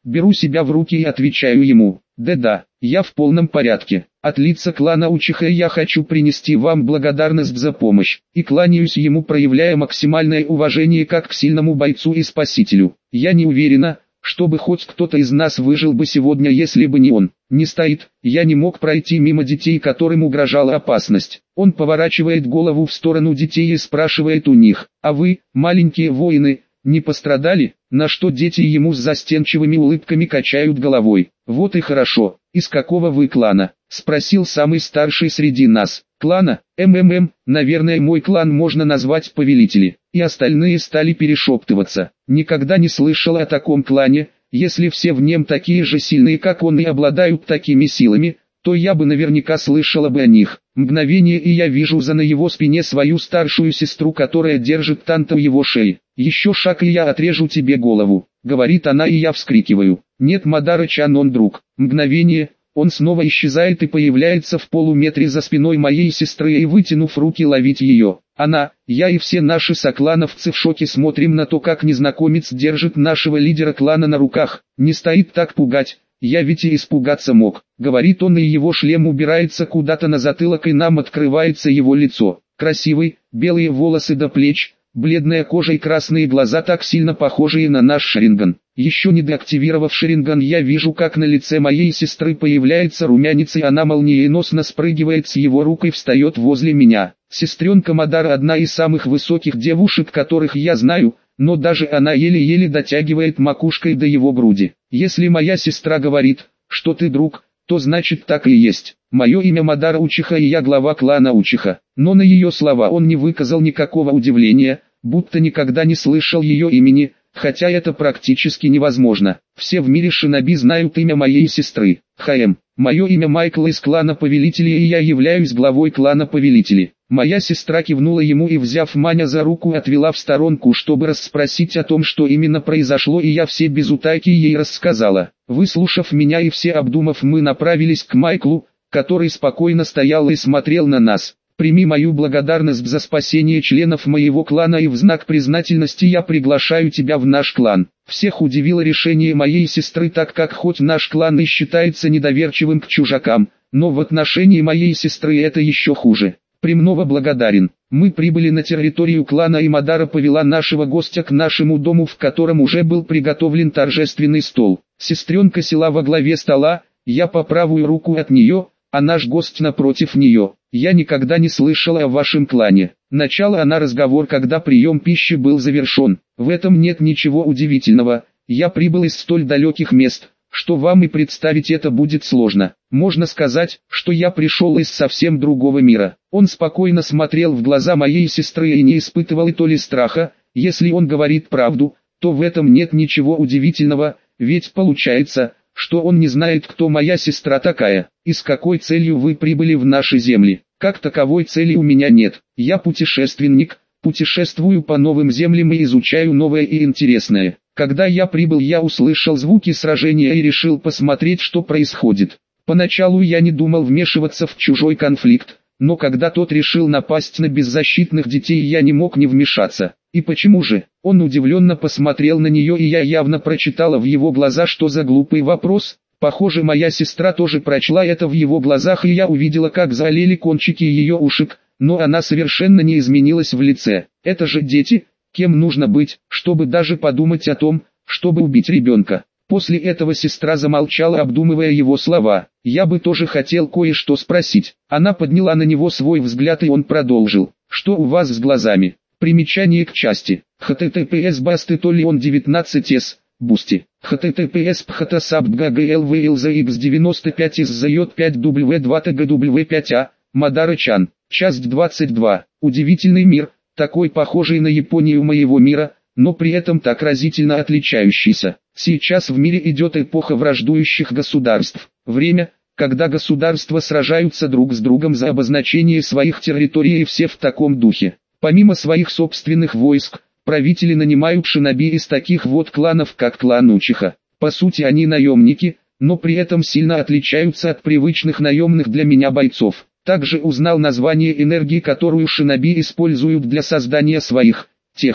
Беру себя в руки и отвечаю ему: «Да-да, я в полном порядке. От лица клана Учиха я хочу принести вам благодарность за помощь, и кланяюсь ему, проявляя максимальное уважение как к сильному бойцу и спасителю. Я не уверена, чтобы хоть кто-то из нас выжил бы сегодня, если бы не он. Не стоит, я не мог пройти мимо детей, которым угрожала опасность». Он поворачивает голову в сторону детей и спрашивает у них: «А вы, маленькие воины, не пострадали?» На что дети ему с застенчивыми улыбками качают головой. «Вот и хорошо. Из какого вы клана?» — спросил самый старший среди нас. «Клана? МММ, наверное, мой клан можно назвать повелители». И остальные стали перешептываться. Никогда не слышал о таком клане. Если все в нем такие же сильные, как он, и обладают такими силами, то я бы наверняка слышала бы о них. Мгновение, и я вижу за на его спине свою старшую сестру, которая держит Танта у его шеи. «Еще шаг, и я отрежу тебе голову», — говорит она, и я вскрикиваю. «Нет, Мадара-чан, он друг». Мгновение, он снова исчезает и появляется в полуметре за спиной моей сестры, и, вытянув руки, ловить ее. Она, я и все наши соклановцы в шоке смотрим на то, как незнакомец держит нашего лидера клана на руках. «Не стоит так пугать. Я ведь и испугаться мог», — говорит он, и его шлем убирается куда-то на затылок, и нам открывается его лицо. Красивый, белые волосы до плеч, бледная кожа и красные глаза, так сильно похожие на наш Шаринган. Еще не деактивировав Шаринган, я вижу, как на лице моей сестры появляется румянец, и она молниеносно спрыгивает с его рук и встает возле меня. Сестренка Мадара одна из самых высоких девушек, которых я знаю, но даже она еле-еле дотягивает макушкой до его груди. Если моя сестра говорит, что ты друг, то значит так и есть. Мое имя Мадара Учиха, и я глава клана Учиха. Но на ее слова он не выказал никакого удивления, будто никогда не слышал ее имени, хотя это практически невозможно. Все в мире шиноби знают имя моей сестры. ХМ. Мое имя Майкл из клана Повелителей, и я являюсь главой клана Повелителей. Моя сестра кивнула ему и, взяв Маня за руку, отвела в сторонку, чтобы расспросить о том, что именно произошло, и я все без утайки ей рассказала. Выслушав меня и все обдумав, мы направились к Майклу, который спокойно стоял и смотрел на нас. «Прими мою благодарность за спасение членов моего клана, и в знак признательности я приглашаю тебя в наш клан». Всех удивило решение моей сестры, так как хоть наш клан и считается недоверчивым к чужакам, но в отношении моей сестры это еще хуже. «Премного благодарен. Мы прибыли на территорию клана, и Мадара повела нашего гостя к нашему дому, в котором уже был приготовлен торжественный стол. Сестренка села во главе стола, я по правую руку от нее, а наш гость напротив нее. «Я никогда не слышала о вашем клане». Начала она разговор, когда прием пищи был завершен. «В этом нет ничего удивительного. Я прибыл из столь далеких мест, что вам и представить это будет сложно. Можно сказать, что я пришел из совсем другого мира». Он спокойно смотрел в глаза моей сестры и не испытывал и то ли страха. Если он говорит правду, то в этом нет ничего удивительного, ведь получается, что он не знает, кто моя сестра такая, и с какой целью вы прибыли в наши земли. Как таковой цели у меня нет. Я путешественник, путешествую по новым землям и изучаю новое и интересное. Когда я прибыл, я услышал звуки сражения и решил посмотреть, что происходит. Поначалу я не думал вмешиваться в чужой конфликт, но когда тот решил напасть на беззащитных детей, я не мог не вмешаться. «И почему же?» Он удивленно посмотрел на нее, и я явно прочитала в его глазах, что за глупый вопрос. Похоже, моя сестра тоже прочла это в его глазах, и я увидела, как заолели кончики ее ушек, но она совершенно не изменилась в лице. «Это же дети, кем нужно быть, чтобы даже подумать о том, чтобы убить ребенка?» После этого сестра замолчала, обдумывая его слова. «Я бы тоже хотел кое-что спросить». Она подняла на него свой взгляд, и он продолжил. «Что у вас с глазами?» Примечание к части. https басты толион девятнадцать эс, бусти. https phtsapt.gglvlzx девяносто пять из зайот пять дабл ю два тэ гэ дабл ю пять а, Мадара-чан. Часть двадцать два. Удивительный мир, такой похожий на Японию моего мира, но при этом так разительно отличающийся. Сейчас в мире идет эпоха враждующих государств. Время, когда государства сражаются друг с другом за обозначение своих территорий, и все в таком духе. Помимо своих собственных войск, правители нанимают шиноби из таких вот кланов, как клан Учиха. По сути, они наемники, но при этом сильно отличаются от привычных наемных для меня бойцов. Также узнал название энергии, которую шиноби используют для создания своих техник.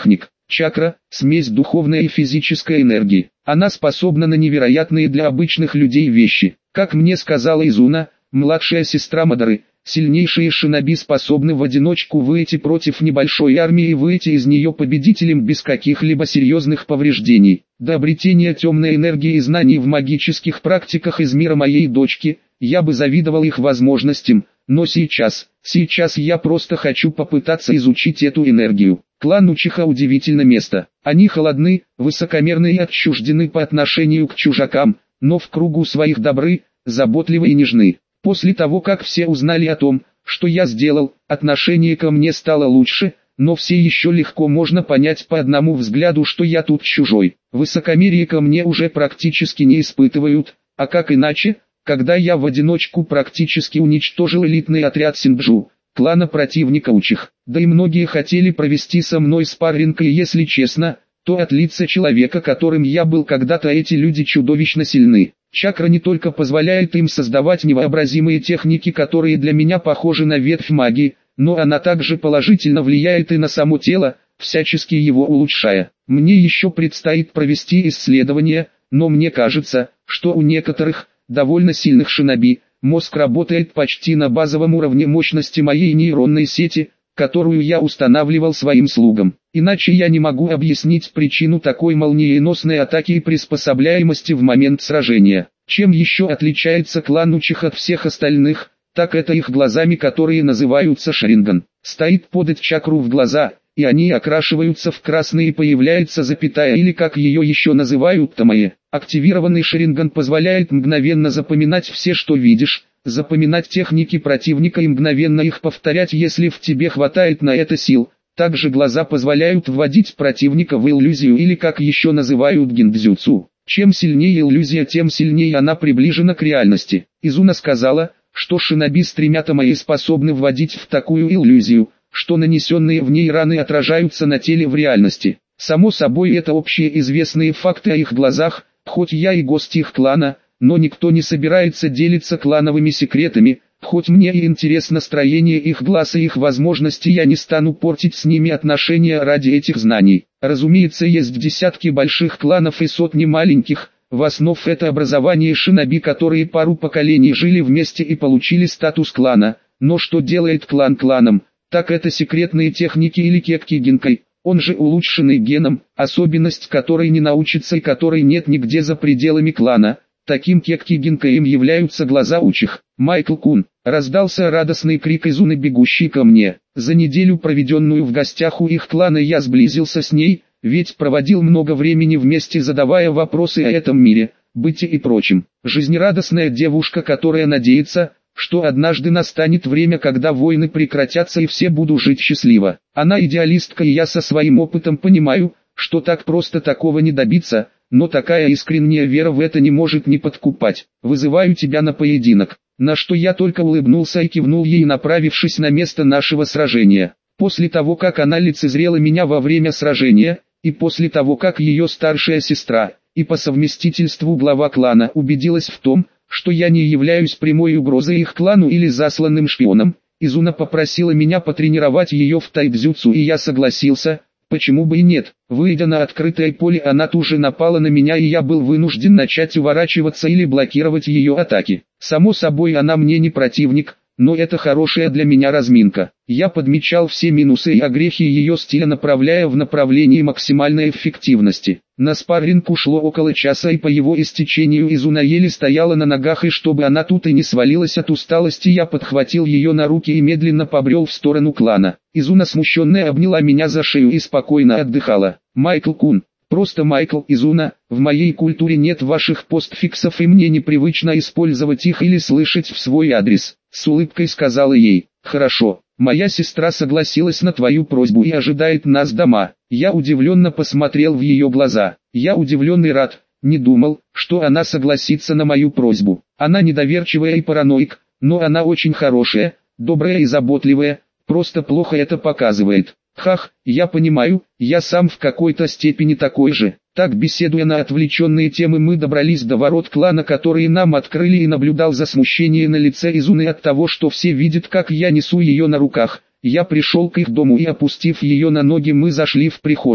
Чакра – смесь духовной и физической энергии. Она способна на невероятные для обычных людей вещи. Как мне сказала Изуна, младшая сестра Мадары, сильнейшие шиноби способны в одиночку выйти против небольшой армии и выйти из нее победителем без каких-либо серьезных повреждений. До обретения темной энергии и знаний в магических практиках из мира моей дочки, я бы завидовал их возможностям, но сейчас, сейчас я просто хочу попытаться изучить эту энергию. Клан Учиха удивительно место. Они холодны, высокомерны и отчуждены по отношению к чужакам, но в кругу своих добры, заботливы и нежны. После того, как все узнали о том, что я сделал, отношение ко мне стало лучше, но все еще легко можно понять по одному взгляду, что я тут чужой. Высокомерие ко мне уже практически не испытывают, а как иначе, когда я в одиночку практически уничтожил элитный отряд Синджу, клана противника Учих. Да и многие хотели провести со мной спарринг, и если честно, то от лица человека, которым я был когда-то, эти люди чудовищно сильны. Чакра не только позволяет им создавать невообразимые техники, которые для меня похожи на ветвь магии, но она также положительно влияет и на само тело, всячески его улучшая. Мне еще предстоит провести исследование, но мне кажется, что у некоторых, довольно сильных шиноби, мозг работает почти на базовом уровне мощности моей нейронной сети, которую я устанавливал своим слугам. Иначе я не могу объяснить причину такой молниеносной атаки и приспособляемости в момент сражения. Чем еще отличается клан Учих от всех остальных, так это их глазами, которые называются Шаринган. Стоит подать чакру в глаза, и они окрашиваются в красный и появляется запятая, или как ее еще называют тамае. Активированный Шаринган позволяет мгновенно запоминать все, что видишь, запоминать техники противника и мгновенно их повторять, если в тебе хватает на это сил. Также глаза позволяют вводить противника в иллюзию, или как еще называют гиндзюцу. Чем сильнее иллюзия, тем сильнее она приближена к реальности. Изуна сказала, что шиноби с тремя тамае способны вводить в такую иллюзию, что нанесенные в ней раны отражаются на теле в реальности. Само собой, это общие известные факты о их глазах, хоть я и гость их клана, но никто не собирается делиться клановыми секретами. Хоть мне и интересно строение их глаз и их возможности, я не стану портить с ними отношения ради этих знаний. Разумеется, есть десятки больших кланов и сотни маленьких. В основе это образование шиноби, которые пару поколений жили вместе и получили статус клана. Но что делает клан кланом? Так это секретные техники или кекки гинкай, он же улучшенный геном, особенность которой не научится и которой нет нигде за пределами клана. Таким кекки гинкаем являются глаза Учих. Майкл Кун, раздался радостный крик Изуны, бегущий ко мне. За неделю, проведенную в гостях у их клана, я сблизился с ней, ведь проводил много времени вместе, задавая вопросы о этом мире, быте и прочем. Жизнерадостная девушка, которая надеется, что однажды настанет время, когда войны прекратятся и все будут жить счастливо. Она идеалистка, и я со своим опытом понимаю, что так просто такого не добиться, но такая искренняя вера в это не может не подкупать. Вызываю тебя на поединок. На что я только улыбнулся и кивнул ей, направившись на место нашего сражения. После того, как она лицезрела меня во время сражения, и после того, как ее старшая сестра, и по совместительству глава клана, убедилась в том, что я не являюсь прямой угрозой их клану или засланным шпионом, Изуна попросила меня потренировать ее в тайцзюцу, и я согласился. Почему бы и нет? Выйдя на открытое поле, она тут же напала на меня, и я был вынужден начать уворачиваться или блокировать ее атаки. Само собой, она мне не противник, но это хорошая для меня разминка. Я подмечал все минусы и огрехи ее стиля, направляя в направлении максимальной эффективности. На спарринг ушло около часа, и по его истечению Изуна еле стояла на ногах, и чтобы она тут и не свалилась от усталости, я подхватил ее на руки и медленно побрел в сторону клана. Изуна, смущенная, обняла меня за шею и спокойно отдыхала. Майкл Кун, просто Майкл. Изуна, в моей культуре нет ваших постфиксов, и мне непривычно использовать их или слышать в свой адрес. С улыбкой сказала ей. Хорошо. Моя сестра согласилась на твою просьбу и ожидает нас дома. Я удивленно посмотрел в ее глаза. Я удивлен и рад, не думал, что она согласится на мою просьбу. Она недоверчивая и параноик, но она очень хорошая, добрая и заботливая, просто плохо это показывает. Хах, я понимаю, я сам в какой-то степени такой же. Так, беседуя на отвлеченные темы, мы добрались до ворот клана, которые нам открыли, и наблюдал за смущением на лице Изуны от того, что все видят, как я несу ее на руках. Я пришел к их дому, и опустив ее на ноги, мы зашли в прихожую.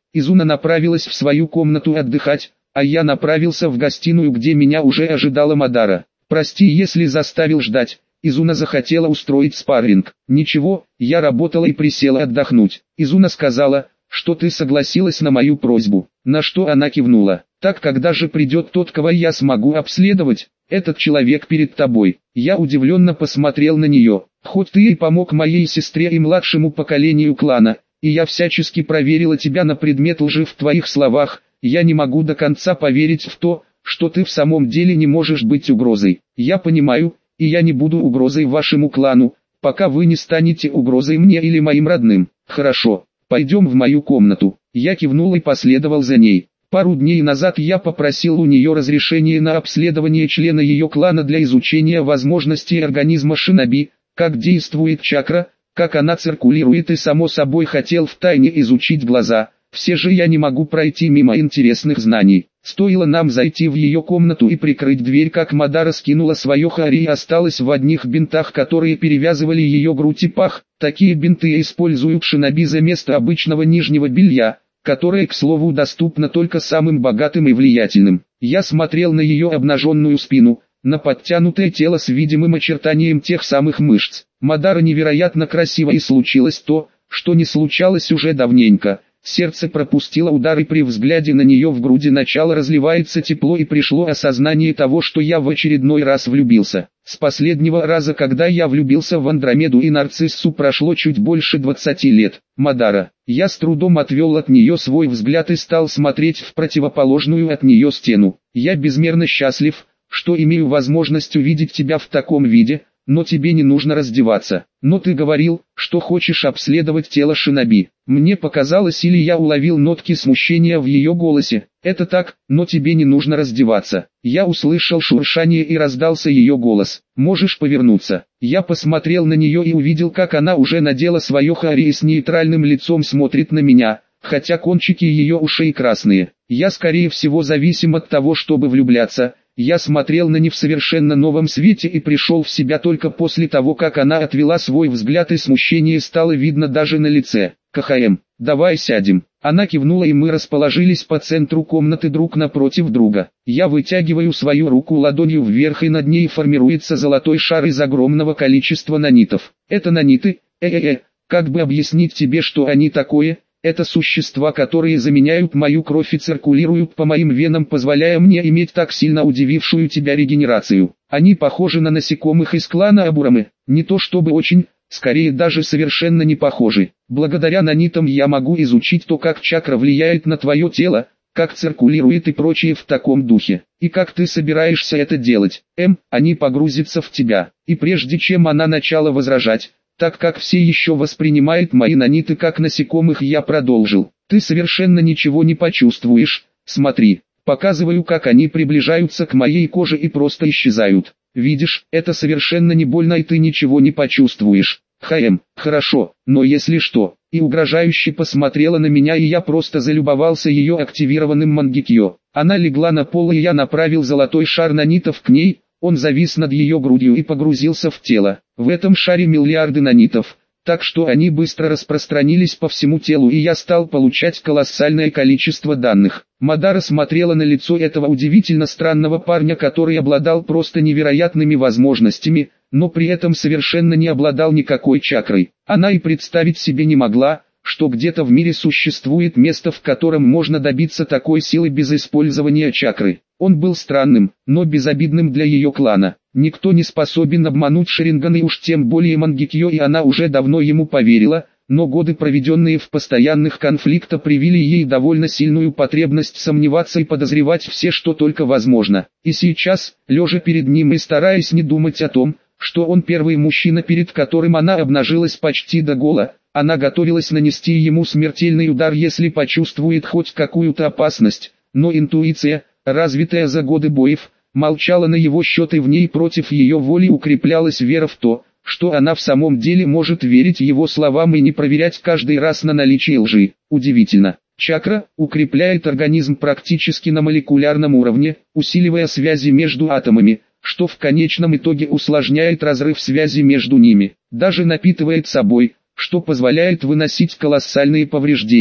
Изуна направилась в свою комнату отдыхать, а я направился в гостиную, где меня уже ожидала Мадара. «Прости, если заставил ждать». Изуна захотела устроить спарринг. «Ничего, я работала и присела отдохнуть». Изуна сказала, что ты согласилась на мою просьбу, на что она кивнула. «Так когда же придет тот, кого я смогу обследовать? Этот человек перед тобой». Я удивленно посмотрел на нее. «Хоть ты и помог моей сестре и младшему поколению клана, и я всячески проверила тебя на предмет лжи в твоих словах, я не могу до конца поверить в то, что ты в самом деле не можешь быть угрозой. Я понимаю, и я не буду угрозой вашему клану, пока вы не станете угрозой мне или моим родным. Хорошо, пойдем в мою комнату». Я кивнул и последовал за ней. Пару дней назад я попросил у нее разрешения на обследование члена ее клана для изучения возможностей организма шиноби, как действует чакра, как она циркулирует, и само собой хотел втайне изучить глаза. Все же я не могу пройти мимо интересных знаний. Стоило нам зайти в ее комнату и прикрыть дверь, как Мадара скинула свое хари и осталась в одних бинтах, которые перевязывали ее грудь и пах. Такие бинты используют шиноби за место обычного нижнего белья, которое, к слову, доступно только самым богатым и влиятельным. Я смотрел на ее обнаженную спину, на подтянутое тело с видимым очертанием тех самых мышц. Мадара невероятно красива, и случилось то, что не случалось уже давненько. Сердце пропустило удар, и при взгляде на нее в груди начало разливается тепло, и пришло осознание того, что я в очередной раз влюбился. С последнего раза, когда я влюбился в Андромеду и Нарциссу, прошло чуть больше двадцати лет. Мадара. Я с трудом отвел от нее свой взгляд и стал смотреть в противоположную от нее стену. Я безмерно счастлив, что имею возможность увидеть тебя в таком виде, но тебе не нужно раздеваться. Но ты говорил, что хочешь обследовать тело шиноби. Мне показалось, или я уловил нотки смущения в ее голосе. Это так, но тебе не нужно раздеваться. Я услышал шуршание, и раздался ее голос. Можешь повернуться. Я посмотрел на нее и увидел, как она уже надела свое хари и с нейтральным лицом смотрит на меня, хотя кончики ее ушей красные. Я скорее всего зависим от того, чтобы влюбляться. Я смотрел на них в совершенно новом свете и пришел в себя только после того, как она отвела свой взгляд, и смущение стало видно даже на лице. «КХМ, давай сядем». Она кивнула, и мы расположились по центру комнаты друг напротив друга. Я вытягиваю свою руку ладонью вверх, и над ней формируется золотой шар из огромного количества нанитов. Это наниты, э-э-э, как бы объяснить тебе, что они такое? Это существа, которые заменяют мою кровь и циркулируют по моим венам, позволяя мне иметь так сильно удивившую тебя регенерацию. Они похожи на насекомых из клана Абурамы, не то чтобы очень, скорее даже совершенно не похожи. Благодаря нанитам я могу изучить то, как чакра влияет на твое тело, как циркулирует и прочее в таком духе. И как ты собираешься это делать? М, они погрузятся в тебя. И прежде чем она начала возражать, так как все еще воспринимают мои наниты как насекомых, я продолжил. Ты совершенно ничего не почувствуешь. Смотри, показываю, как они приближаются к моей коже и просто исчезают. Видишь, это совершенно не больно, и ты ничего не почувствуешь. ХМ, хорошо, но если что. И угрожающе посмотрела на меня, и я просто залюбовался ее активированным мангикьё. Она легла на пол, и я направил золотой шар нанитов к ней. Он завис над ее грудью и погрузился в тело. В этом шаре миллиарды нанитов, так что они быстро распространились по всему телу, и я стал получать колоссальное количество данных. Мадара смотрела на лицо этого удивительно странного парня, который обладал просто невероятными возможностями, но при этом совершенно не обладал никакой чакрой. Она и представить себе не могла, что где-то в мире существует место, в котором можно добиться такой силы без использования чакры. Он был странным, но безобидным для ее клана. Никто не способен обмануть Шаринган, и уж тем более Мангикьё, и она уже давно ему поверила, но годы, проведенные в постоянных конфликтах, привили ей довольно сильную потребность сомневаться и подозревать все, что только возможно. И сейчас, лежа перед ним и стараясь не думать о том, что он первый мужчина, перед которым она обнажилась почти до гола, она готовилась нанести ему смертельный удар, если почувствует хоть какую-то опасность, но интуиция, развитая за годы боев, молчала на его счет, и в ней против ее воли укреплялась вера в то, что она в самом деле может верить его словам и не проверять каждый раз на наличие лжи. Удивительно. Чакра укрепляет организм практически на молекулярном уровне, усиливая связи между атомами, что в конечном итоге усложняет разрыв связи между ними, даже напитывает собой, что позволяет выносить колоссальные повреждения.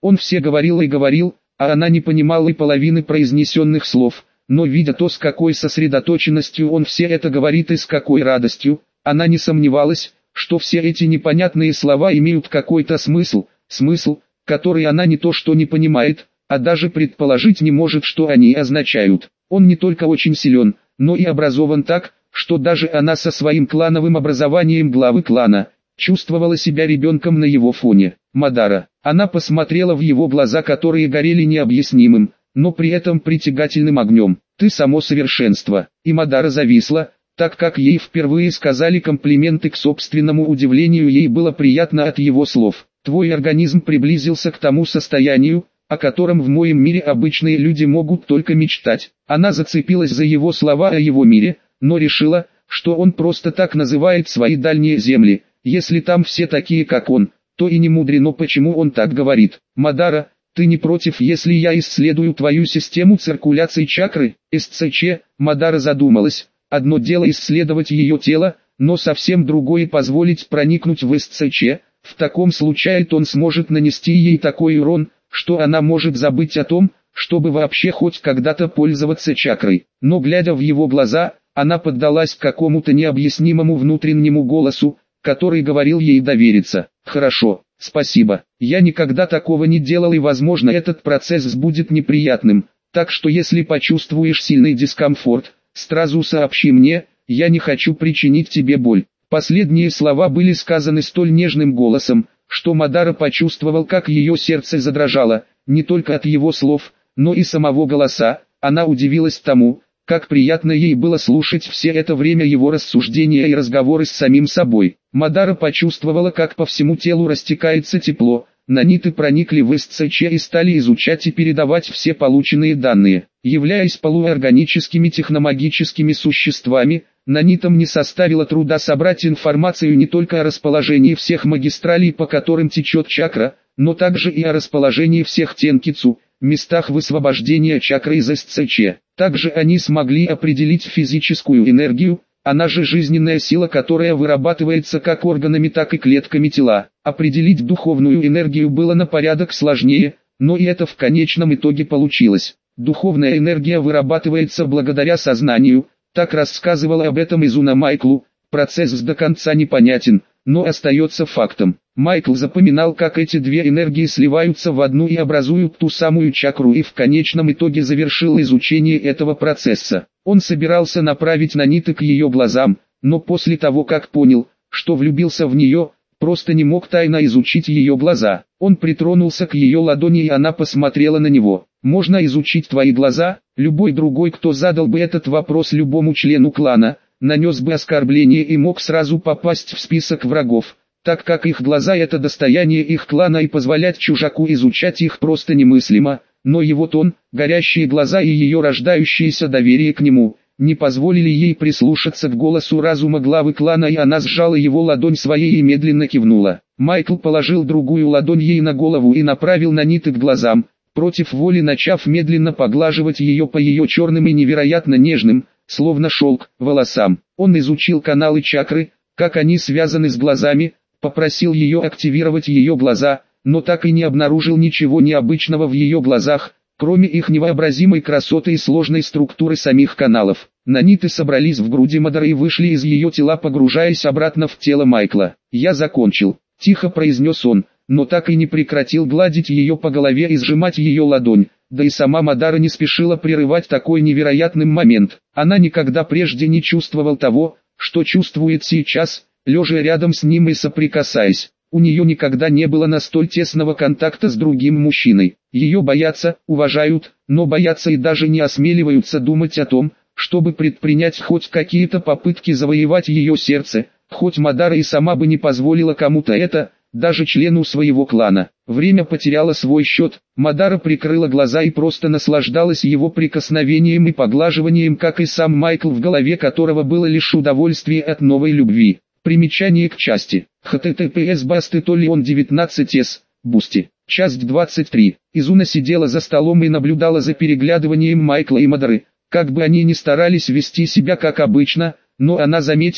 Он все говорил и говорил, а она не понимала и половины произнесенных слов, но видя то, с какой сосредоточенностью он все это говорит и с какой радостью, она не сомневалась, что все эти непонятные слова имеют какой-то смысл, смысл, который она не то что не понимает, а даже предположить не может, что они означают. Он не только очень силен, но и образован так, что даже она со своим клановым образованием главы клана, чувствовала себя ребенком на его фоне. Мадара. Она посмотрела в его глаза, которые горели необъяснимым, но при этом притягательным огнем. «Ты само совершенство». И Мадара зависла, так как ей впервые сказали комплименты, к собственному удивлению ей было приятно от его слов. «Твой организм приблизился к тому состоянию, о котором в моем мире обычные люди могут только мечтать». Она зацепилась за его слова о его мире, но решила, что он просто так называет свои дальние земли. Если там все такие как он, то и не мудрено, почему он так говорит. «Мадара, ты не против, если я исследую твою систему циркуляции чакры, эс цэ че?» Мадара задумалась. Одно дело исследовать ее тело, но совсем другое позволить проникнуть в эс цэ че. В таком случае он сможет нанести ей такой урон, что она может забыть о том, чтобы вообще хоть когда-то пользоваться чакрой. Но глядя в его глаза, она поддалась какому-то необъяснимому внутреннему голосу, который говорил ей довериться. «Хорошо, спасибо. Я никогда такого не делал, и возможно этот процесс будет неприятным, так что если почувствуешь сильный дискомфорт, сразу сообщи мне, я не хочу причинить тебе боль». Последние слова были сказаны столь нежным голосом, что Мадара почувствовал, как ее сердце задрожало, не только от его слов, но и самого голоса. Она удивилась тому, как приятно ей было слушать все это время его рассуждения и разговоры с самим собой. Мадара почувствовала, как по всему телу растекается тепло, наниты проникли в эс цэ че и стали изучать и передавать все полученные данные. Являясь полуорганическими техномагическими существами, нанитам не составило труда собрать информацию не только о расположении всех магистралей, по которым течет чакра, но также и о расположении всех тенкицу, местах высвобождения чакры из эс цэ че. Также они смогли определить физическую энергию, она же жизненная сила, которая вырабатывается как органами, так и клетками тела. Определить духовную энергию было на порядок сложнее, но и это в конечном итоге получилось. Духовная энергия вырабатывается благодаря сознанию, так рассказывала об этом Изуна Майклу. Процесс до конца непонятен, но остается фактом. Майкл запоминал, как эти две энергии сливаются в одну и образуют ту самую чакру, и в конечном итоге завершил изучение этого процесса. Он собирался направить наниты к ее глазам, но после того, как понял, что влюбился в нее, просто не мог тайно изучить ее глаза. Он притронулся к ее ладони, и она посмотрела на него. «Можно изучить твои глаза?» Любой другой, кто задал бы этот вопрос любому члену клана, нанес бы оскорбление и мог сразу попасть в список врагов, так как их глаза — это достояние их клана, и позволять чужаку изучать их просто немыслимо. Но его тон, горящие глаза и ее рождающееся доверие к нему не позволили ей прислушаться к голосу разума главы клана, и она сжала его ладонь своей и медленно кивнула. Майкл положил другую ладонь ей на голову и направил наниты к глазам, против воли начав медленно поглаживать ее по ее черным и невероятно нежным, словно шелк, волосам. Он изучил каналы чакры, как они связаны с глазами, попросил ее активировать ее глаза, но так и не обнаружил ничего необычного в ее глазах, кроме их невообразимой красоты и сложной структуры самих каналов. Наниты собрались в груди Мадары и вышли из ее тела, погружаясь обратно в тело Майкла. «Я закончил», — тихо произнес он, но так и не прекратил гладить ее по голове и сжимать ее ладонь. Да и сама Мадара не спешила прерывать такой невероятный момент. Она никогда прежде не чувствовала того, что чувствует сейчас, лежа рядом с ним и соприкасаясь. У нее никогда не было настолько тесного контакта с другим мужчиной. Ее боятся, уважают, но боятся и даже не осмеливаются думать о том, чтобы предпринять хоть какие-то попытки завоевать ее сердце, хоть Мадара и сама бы не позволила кому-то это, даже члену своего клана. Время потеряло свой счет, Мадара прикрыла глаза и просто наслаждалась его прикосновением и поглаживанием, как и сам Майкл, в голове которого было лишь удовольствие от новой любви. Примечание к части. эйч ти ти пи эс бастетолион девятнадцать эс, Бусти. Часть двадцать три. Изуна сидела за столом и наблюдала за переглядыванием Майкла и Мадары. Как бы они ни старались вести себя как обычно, но она заметила,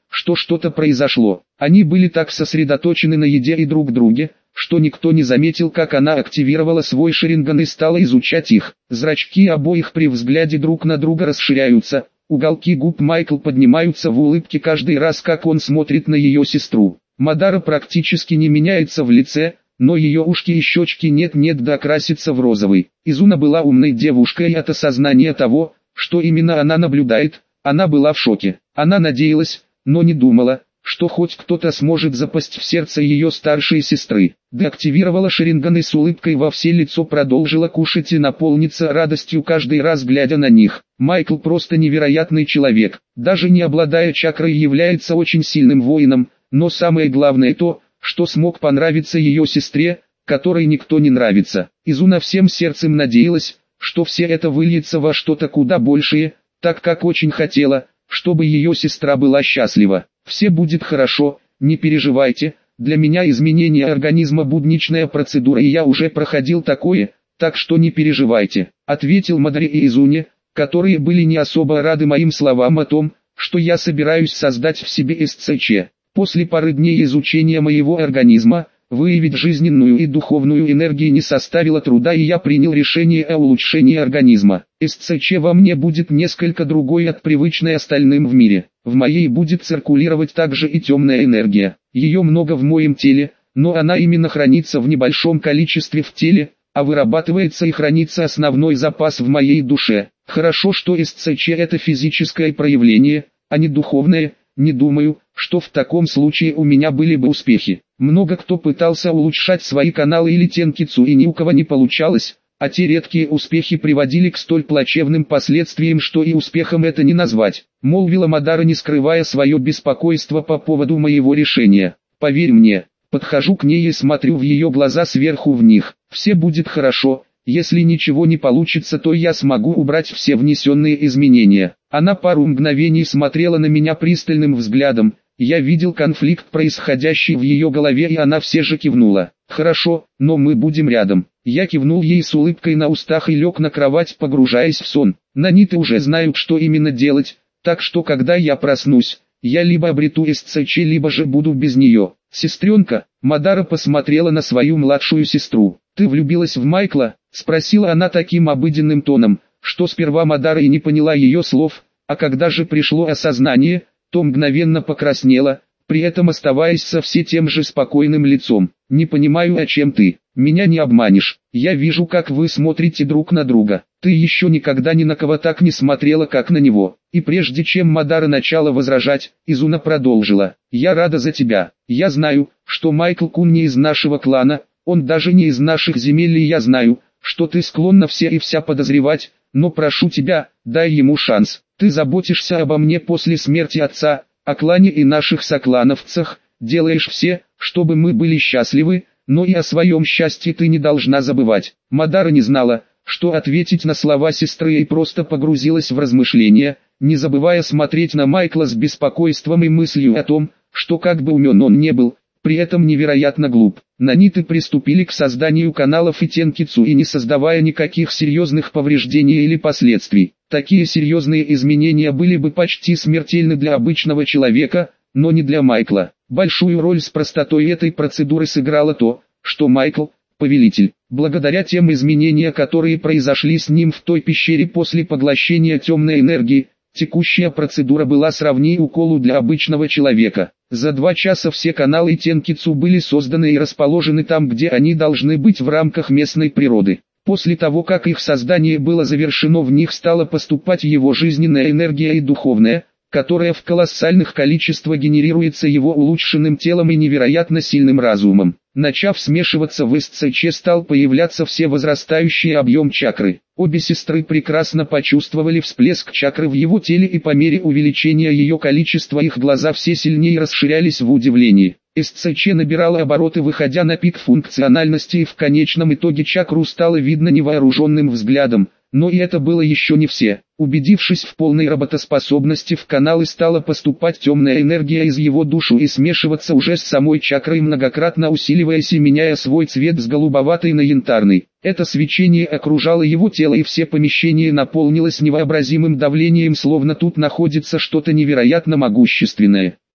что что-то произошло. Они были так сосредоточены на еде и друг друге, что никто не заметил, как она активировала свой шаринган и стала изучать их. Зрачки обоих при взгляде друг на друга расширяются, уголки губ Майкл поднимаются в улыбке каждый раз, как он смотрит на ее сестру. Мадара практически не меняется в лице, но ее ушки и щечки нет-нет да красятся в розовый. Изуна была умной девушкой, и от осознания того, что именно она наблюдает, она была в шоке. Она надеялась, но не думала, что хоть кто-то сможет запасть в сердце ее старшей сестры. Деактивировала шаринган и с улыбкой во все лицо продолжила кушать и наполниться радостью каждый раз глядя на них. Майкл просто невероятный человек, даже не обладая чакрой является очень сильным воином, но самое главное то, что смог понравиться ее сестре, которой никто не нравится. Изуна всем сердцем надеялась, что все это выльется во что-то куда большее, так как очень хотела, чтобы ее сестра была счастлива. Все будет хорошо, не переживайте, для меня изменение организма будничная процедура и я уже проходил такое, так что не переживайте, ответил Мадре и Изуне, которые были не особо рады моим словам о том, что я собираюсь создать в себе эс цэ че. После пары дней изучения моего организма, выявить жизненную и духовную энергию не составило труда и я принял решение о улучшении организма. эс цэ че во мне будет несколько другой от привычной остальным в мире. В моей будет циркулировать также и темная энергия. Ее много в моем теле, но она именно хранится в небольшом количестве в теле, а вырабатывается и хранится основной запас в моей душе. Хорошо, что эс цэ че это физическое проявление, а не духовное. Не думаю, что в таком случае у меня были бы успехи. Много кто пытался улучшать свои каналы или тенкицу и ни у кого не получалось, а те редкие успехи приводили к столь плачевным последствиям, что и успехом это не назвать. Молвила Мадара, не скрывая свое беспокойство по поводу моего решения. Поверь мне, подхожу к ней и смотрю в ее глаза сверху в них. Все будет хорошо. Если ничего не получится, то я смогу убрать все внесенные изменения. Она пару мгновений смотрела на меня пристальным взглядом. Я видел конфликт, происходящий в ее голове, и она все же кивнула. Хорошо, но мы будем рядом. Я кивнул ей с улыбкой на устах и лег на кровать, погружаясь в сон. Наниты уже знают, что именно делать, так что когда я проснусь, я либо обрету эс цэ че, либо же буду без нее. Сестренка, Мадара посмотрела на свою младшую сестру. Ты влюбилась в Майкла? Спросила она таким обыденным тоном, что сперва Мадара и не поняла ее слов, а когда же пришло осознание, то мгновенно покраснела, при этом оставаясь со все тем же спокойным лицом. Не понимаю, о чем ты. Меня не обманешь. Я вижу, как вы смотрите друг на друга. Ты еще никогда ни на кого так не смотрела, как на него. И прежде чем Мадара начала возражать, Изуна продолжила. Я рада за тебя. Я знаю, что Майкл Кун не из нашего клана, он даже не из наших земель, и я знаю, что ты склонна все и вся подозревать, но прошу тебя, дай ему шанс. Ты заботишься обо мне после смерти отца, о клане и наших соклановцах, делаешь все, чтобы мы были счастливы, но и о своем счастье ты не должна забывать. Мадара не знала, что ответить на слова сестры, и просто погрузилась в размышления, не забывая смотреть на Майкла с беспокойством и мыслью о том, что как бы умен он не был, при этом невероятно глуп. Наниты приступили к созданию каналов и тенкицу, и не создавая никаких серьезных повреждений или последствий. Такие серьезные изменения были бы почти смертельны для обычного человека, но не для Майкла. Большую роль с простотой этой процедуры сыграло то, что Майкл, повелитель, благодаря тем изменениям, которые произошли с ним в той пещере после поглощения темной энергии, текущая процедура была сродни уколу для обычного человека. За два часа все каналы тенкицу были созданы и расположены там, где они должны быть в рамках местной природы. После того, как их создание было завершено, в них стала поступать его жизненная энергия и духовная, которая в колоссальных количествах генерируется его улучшенным телом и невероятно сильным разумом. Начав смешиваться в эс цэ че, стал появляться все возрастающий объем чакры. Обе сестры прекрасно почувствовали всплеск чакры в его теле, и по мере увеличения ее количества их глаза все сильнее расширялись в удивлении. эс цэ че набирала обороты, выходя на пик функциональности, и в конечном итоге чакру стало видно невооруженным взглядом. Но и это было еще не все. Убедившись в полной работоспособности, в каналы стала поступать темная энергия из его души и смешиваться уже с самой чакрой, многократно усиливаясь и меняя свой цвет с голубоватой на янтарный. Это свечение окружало его тело, и все помещение наполнилось невообразимым давлением, словно тут находится что-то невероятно могущественное.